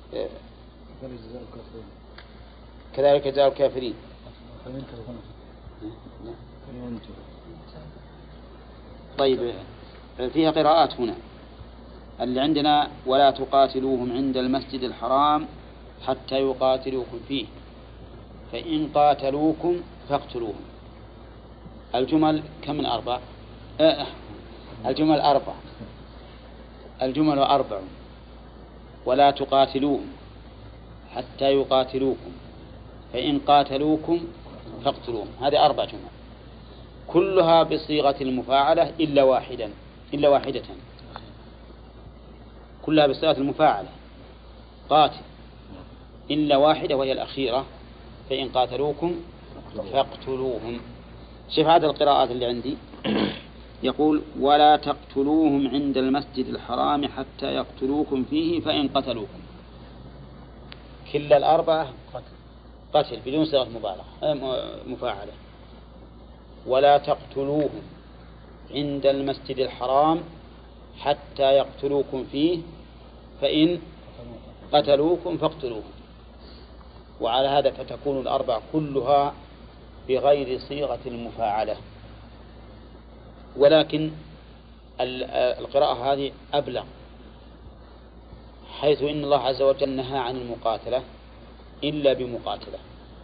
كذلك جزاء الكافرين. طيب فيها قراءات هنا اللي عندنا ولا تقاتلوهم عند المسجد الحرام حتى يقاتلوكم فيه فإن قاتلوكم فاقتلوهم. الجمل كم من أربع؟ الجمل أربع. الجمل أربع. ولا تقاتلوهم حتى يقاتلوكم فإن قاتلوكم فاقتلوهم. هذه أربع جمل كلها بصيغة المفاعلة إلا واحدة كلها بصيغة المفاعلة قاتل إلا واحدة وهي الأخيرة فإن قاتلوكم فاقتلوهم. شوف هذه القراءات اللي عندي يقول ولا تقتلوهم عند المسجد الحرام حتى يقتلوكم فيه فإن قتلوكم. كل الأربعة قتل بدون صيغة مفاعلة. ولا تقتلوهم عند المسجد الحرام حتى يقتلوكم فيه فإن قتلوكم فاقتلوهم. وعلى هذا فتكون الأربع كلها بغير صيغة المفاعلة. ولكن القراءة هذه أبلغ، حيث إن الله عز وجل نهى عن المقاتلة إلا بمقاتلة،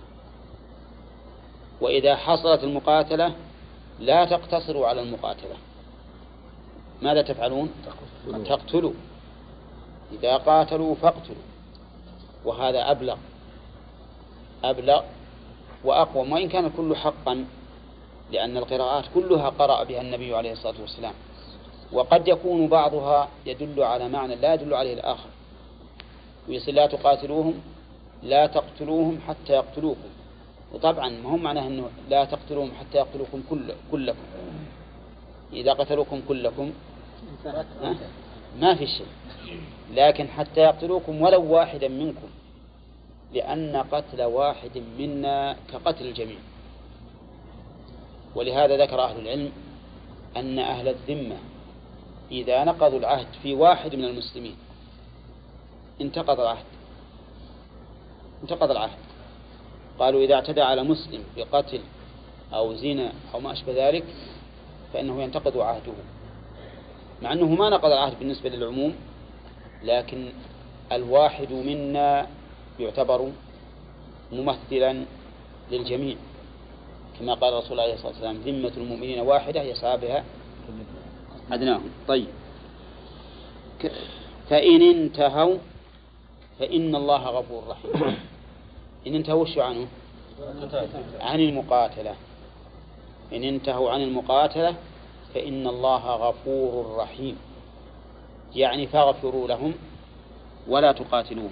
وإذا حصلت المقاتلة لا تقتصروا على المقاتلة. ماذا تفعلون؟ تقتلوا. إذا قاتلوا فاقتلوا. وهذا أبلغ وأقوى، وإن كان كل حقا، لأن القراءات كلها قرأ بها النبي عليه الصلاة والسلام، وقد يكون بعضها يدل على معنى لا يدل عليه الآخر. ويصل لا تقاتلوهم لا تقتلوهم حتى يقتلوكم، وطبعا ما هم معناه أنه لا تقتلوهم حتى يقتلوكم كلكم. إذا قتلوكم كلكم ما في شيء، لكن حتى يقتلوكم ولو واحدا منكم، لأن قتل واحد منا كقتل الجميع. ولهذا ذكر أهل العلم أن أهل الذمة إذا نقضوا العهد في واحد من المسلمين انتقض العهد. قالوا إذا اعتدى على مسلم بقتل أو زنا أو ما أشبه ذلك فإنه ينتقض عهده، مع أنه ما نقض العهد بالنسبة للعموم، لكن الواحد منا يعتبر ممثلا للجميع، كما قال الرسول عليه الصلاة والسلام: ذمة المؤمنين واحدة يسعى بها أدناهم. طيب، فإن انتهوا فإن الله غفور رحيم. إن انتهوا شو عنه؟ عن المقاتلة. إن انتهوا عن المقاتلة فإن الله غفور رحيم، يعني فاغفروا لهم ولا تقاتلوهم.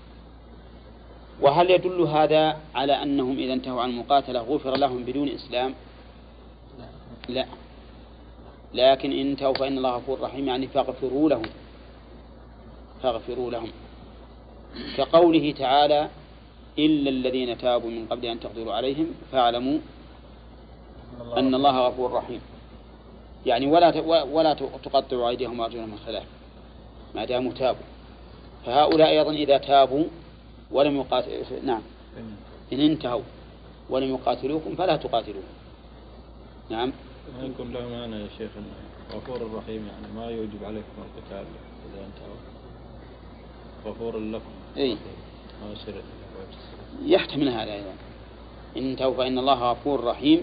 وهل يدل هذا على أنهم إذا انتهوا عن المقاتلة غفر لهم بدون إسلام؟ لا، لكن إن انتهوا فإن الله غفور رحيم، يعني فاغفروا لهم. فاغفروا لهم، كقوله تعالى: إلا الذين تابوا من قبل أن تقدروا عليهم فاعلموا أن الله غفور رحيم. يعني ولا تقطعوا أيديهم وأرجلهم من خلاف ما داموا تابوا. فهؤلاء أيضا إذا تابوا ولم يقاتلوا، نعم، إن انتهوا ولم يقاتلوكم فلا تقاتلوهم. نعم. يكون لهم أنا يا شيخ غفور الرحيم، يعني ما يوجب عليكم القتال إذا انتهوا، غفور لكم. إيه، يحتمل هذا أيضا. إن انتهوا فإن الله غفور رحيم،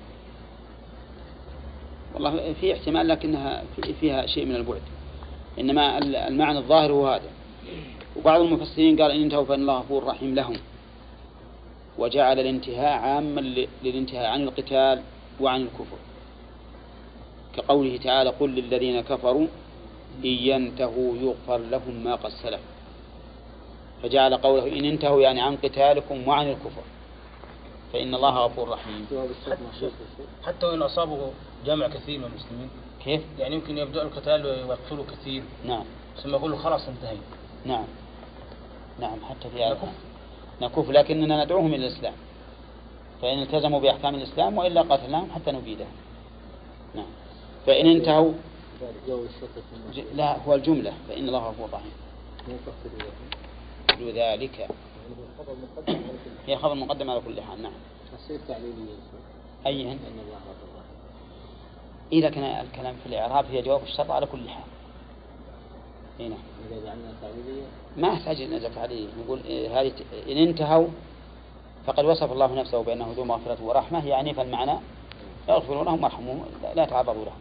والله في احتمال لكنها فيها شيء من البعد، إنما المعنى الظاهر هو هذا. وبعض المفسرين قال: إن انتهوا فإن الله غفور رحيم لهم، وجعل الانتهاء عاما للانتهاء عن القتال وعن الكفر، كقوله تعالى: قل للذين كفروا إن ينتهوا يغفر لهم ما قد سلف. فجعل قوله إن انتهوا يعني عن قتالكم وعن الكفر فإن الله غفور رحيم. حتى وإن أصابه جمع كثير من المسلمين، كيف؟ يعني يمكن يبدأ القتال ويقتلوا كثير، نعم، ثم يقول له خلاص انتهي. نعم، نعم، حتى في نكف، لكننا ندعوهم إلى الإسلام، فإن التزموا بأحكام الإسلام وإلا قتلناهم حتى نبيدهم. نعم. فإن انتهوا لا، هو الجملة فإن الله غفور رحيم. لذلك هي خبر مقدم على كل حال. نعم. أيهن؟ إذا كان الكلام في الإعراب هي جواب الشرط على كل حال. هنا ما أحتاج أن نزل عليه، نقول هذه إن انتهوا فقد وصف الله نفسه بأنه ذو مغفرة ورحمة، يعني فالمعنى يغفر لهم وارحموهم، لا تعرضوا لهم.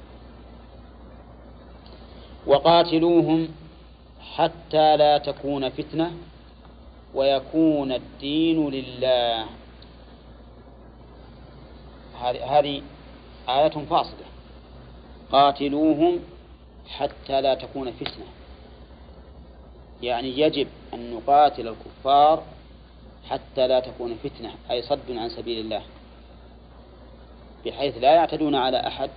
وقاتلوهم حتى لا تكون فتنة ويكون الدين لله. هذه آية فاصلة. قاتلوهم حتى لا تكون فتنة، يعني يجب أن نقاتل الكفار حتى لا تكون فتنة، أي صد عن سبيل الله، بحيث لا يعتدون على أحد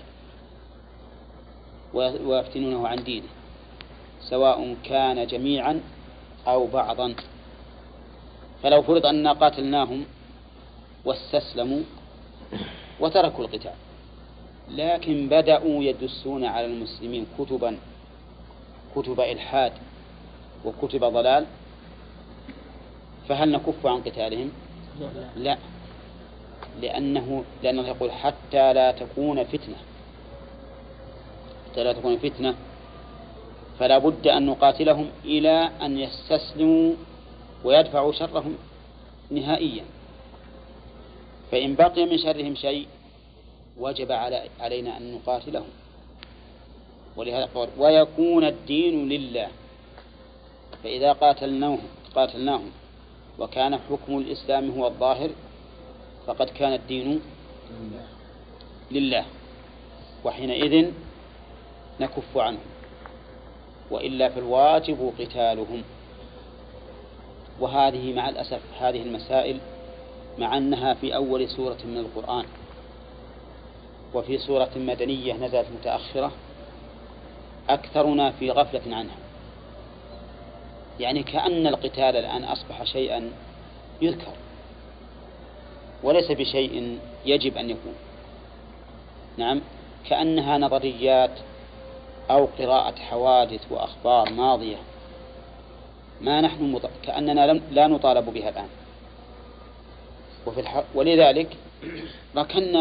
ويفتنونه عن دينه، سواء كان جميعا أو بعضا. فلو فرض أننا قاتلناهم واستسلموا وتركوا القتال، لكن بدأوا يدسون على المسلمين كتب إلحاد وكتب ضلال، فهل نكف عن قتالهم؟ لا، لأنه يقول حتى لا تكون فتنة، حتى لا تكون فتنة، فلا بد أن نقاتلهم إلى أن يستسلموا ويدفعوا شرهم نهائيا. فإن بقي من شرهم شيء وجب علينا أن نقاتلهم. ولهذا قال ويكون الدين لله. فإذا قاتلناهم وكان حكم الإسلام هو الظاهر فقد كان الدين لله، وحينئذ نكف عنهم، وإلا فالواجب قتالهم. وهذه مع الأسف هذه المسائل مع أنها في أول سورة من القرآن وفي سورة مدنية نزلت متأخرة أكثرنا في غفلة عنها، يعني كأن القتال الآن أصبح شيئا يذكر وليس بشيء يجب أن يكون. نعم، كأنها نظريات أو قراءة حوادث وأخبار ماضية، ما نحن كأننا لا نطالب بها الآن. ولذلك ركنا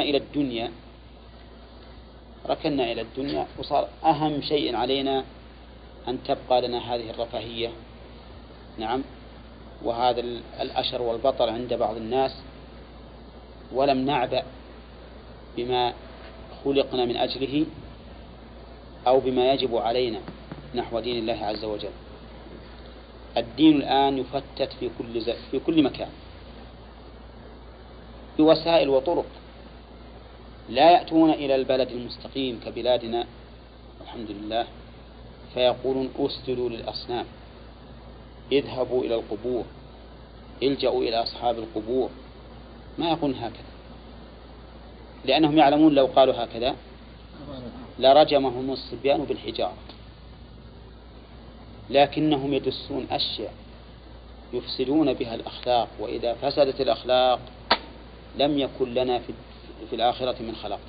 إلى الدنيا وصار أهم شيء علينا أن تبقى لنا هذه الرفاهية. نعم، وهذا الأشر والبطر عند بعض الناس، ولم نعبأ بما خلقنا من أجله أو بما يجب علينا نحو دين الله عز وجل. الدين الآن يفتت في كل مكان بوسائل وطرق، لا يأتون إلى البلد المستقيم كبلادنا الحمد لله فيقولون اسجدوا للأصنام، اذهبوا إلى القبور، الجأوا إلى أصحاب القبور. ما يقولون هكذا، لأنهم يعلمون لو قالوا هكذا لرجمهم الصبيان بالحجارة، لكنهم يدسون أشياء يفسدون بها الأخلاق، وإذا فسدت الأخلاق لم يكن لنا في الآخرة من خلاق.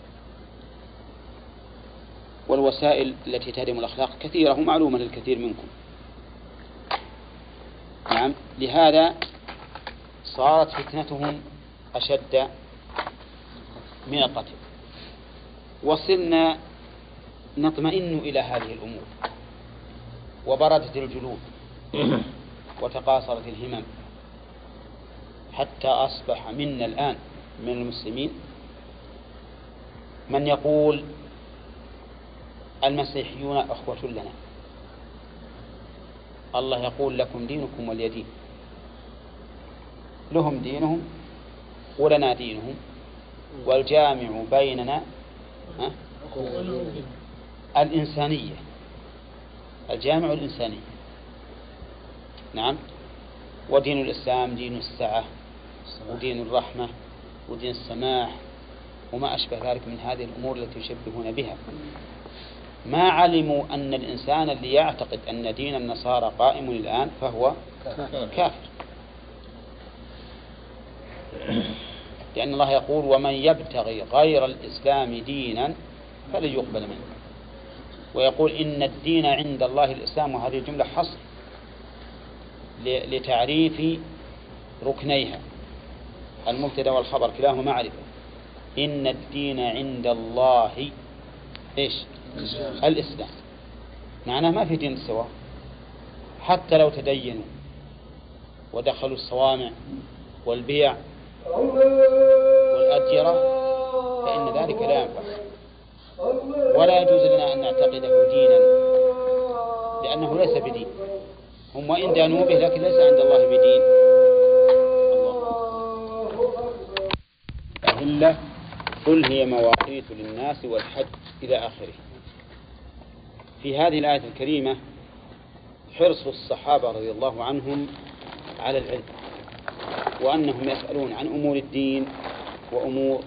والوسائل التي تهدم الأخلاق كثيرة ومعلومة للكثير منكم. نعم، لهذا صارت فتنتهم أشد من القتل، وصلنا نطمئن إلى هذه الأمور، وبردت الجلود وتقاصرت الهمم، حتى أصبح منا الآن من المسلمين من يقول المسيحيون أخوة لنا، الله يقول لكم دينكم ولي دين، لهم دينهم ولنا دينهم، والجامع بيننا الإنسانية، الجامع الإنسانية. نعم، ودين الإسلام دين السعة ودين الرحمة ودين السماح وما أشبه ذلك من هذه الأمور التي يشبهون بها. ما علموا أن الإنسان اللي يعتقد أن دين النصارى قائم الآن فهو كافر، لأن الله يقول ومن يبتغي غير الإسلام دينا فلن يقبل منه، ويقول إن الدين عند الله الإسلام، وهذه الجملة حصر لتعريف ركنيها المبتدأ والخبر كلاهما معرفة. إن الدين عند الله إيش؟ الإسلام، معناه ما في دين سوا، حتى لو تدينوا ودخلوا الصوامع والبيع والأتجرة فإن ذلك لا ينفع، ولا يجوز لنا أن نعتقده دينا لأنه ليس بدين. هم وإن دانوا به لكن ليس عند الله بدين. أهلة قل هي مواقيت للناس والحج إلى آخره. في هذه الآية الكريمة حرص الصحابة رضي الله عنهم على العلم، وأنهم يسألون عن أمور الدين وأمور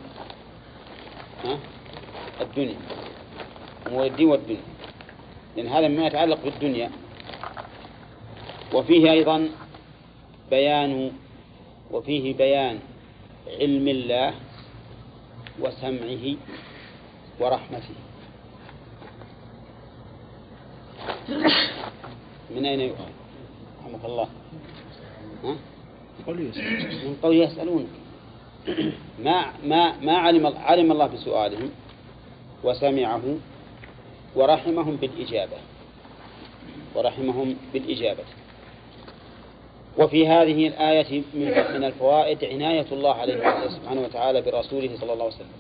الدنيا، أمور الدين والدنيا، لأن هذا ما يتعلق بالدنيا. وفيه أيضا بيان علم الله وسمعه ورحمته. من أين يؤخذ؟ رحمك الله. من قول يسألونك. ما علم الله بسؤالهم وسمعه ورحمهم بالإجابة. وفي هذه الآية من الفوائد عناية الله عليه سبحانه وتعالى برسوله صلى الله عليه وسلم،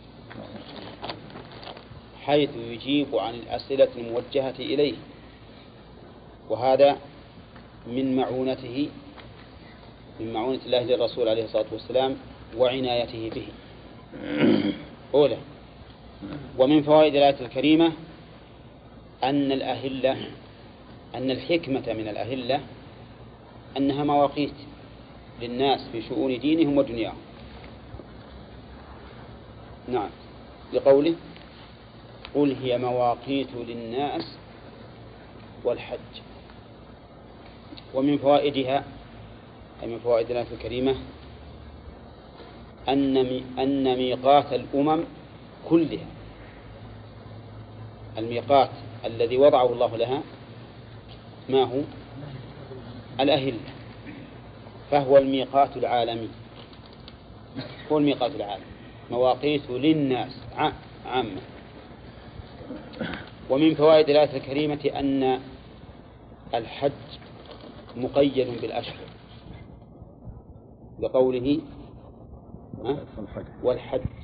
حيث يجيب عن الأسئلة الموجهة إليه، وهذا من معونة الله للرسول عليه الصلاة والسلام وعنايته به. أولا، ومن فوائد الآية الكريمة أن الحكمة من الأهلة أنها مواقيت للناس في شؤون دينهم ودنياهم. نعم، لقوله قل هي مواقيت للناس والحج. ومن فوائدها أي من فوائد الآية الكريمة أن ميقات الأمم كلها، الميقات الذي وضعه الله لها ما هو؟ الأهلة، فهو الميقات العالمي، هو الميقات العالمي، مواقيت للناس عامة. ومن فوائد الآية الكريمة أن الحج مقيد بالأشهر، لقوله والحد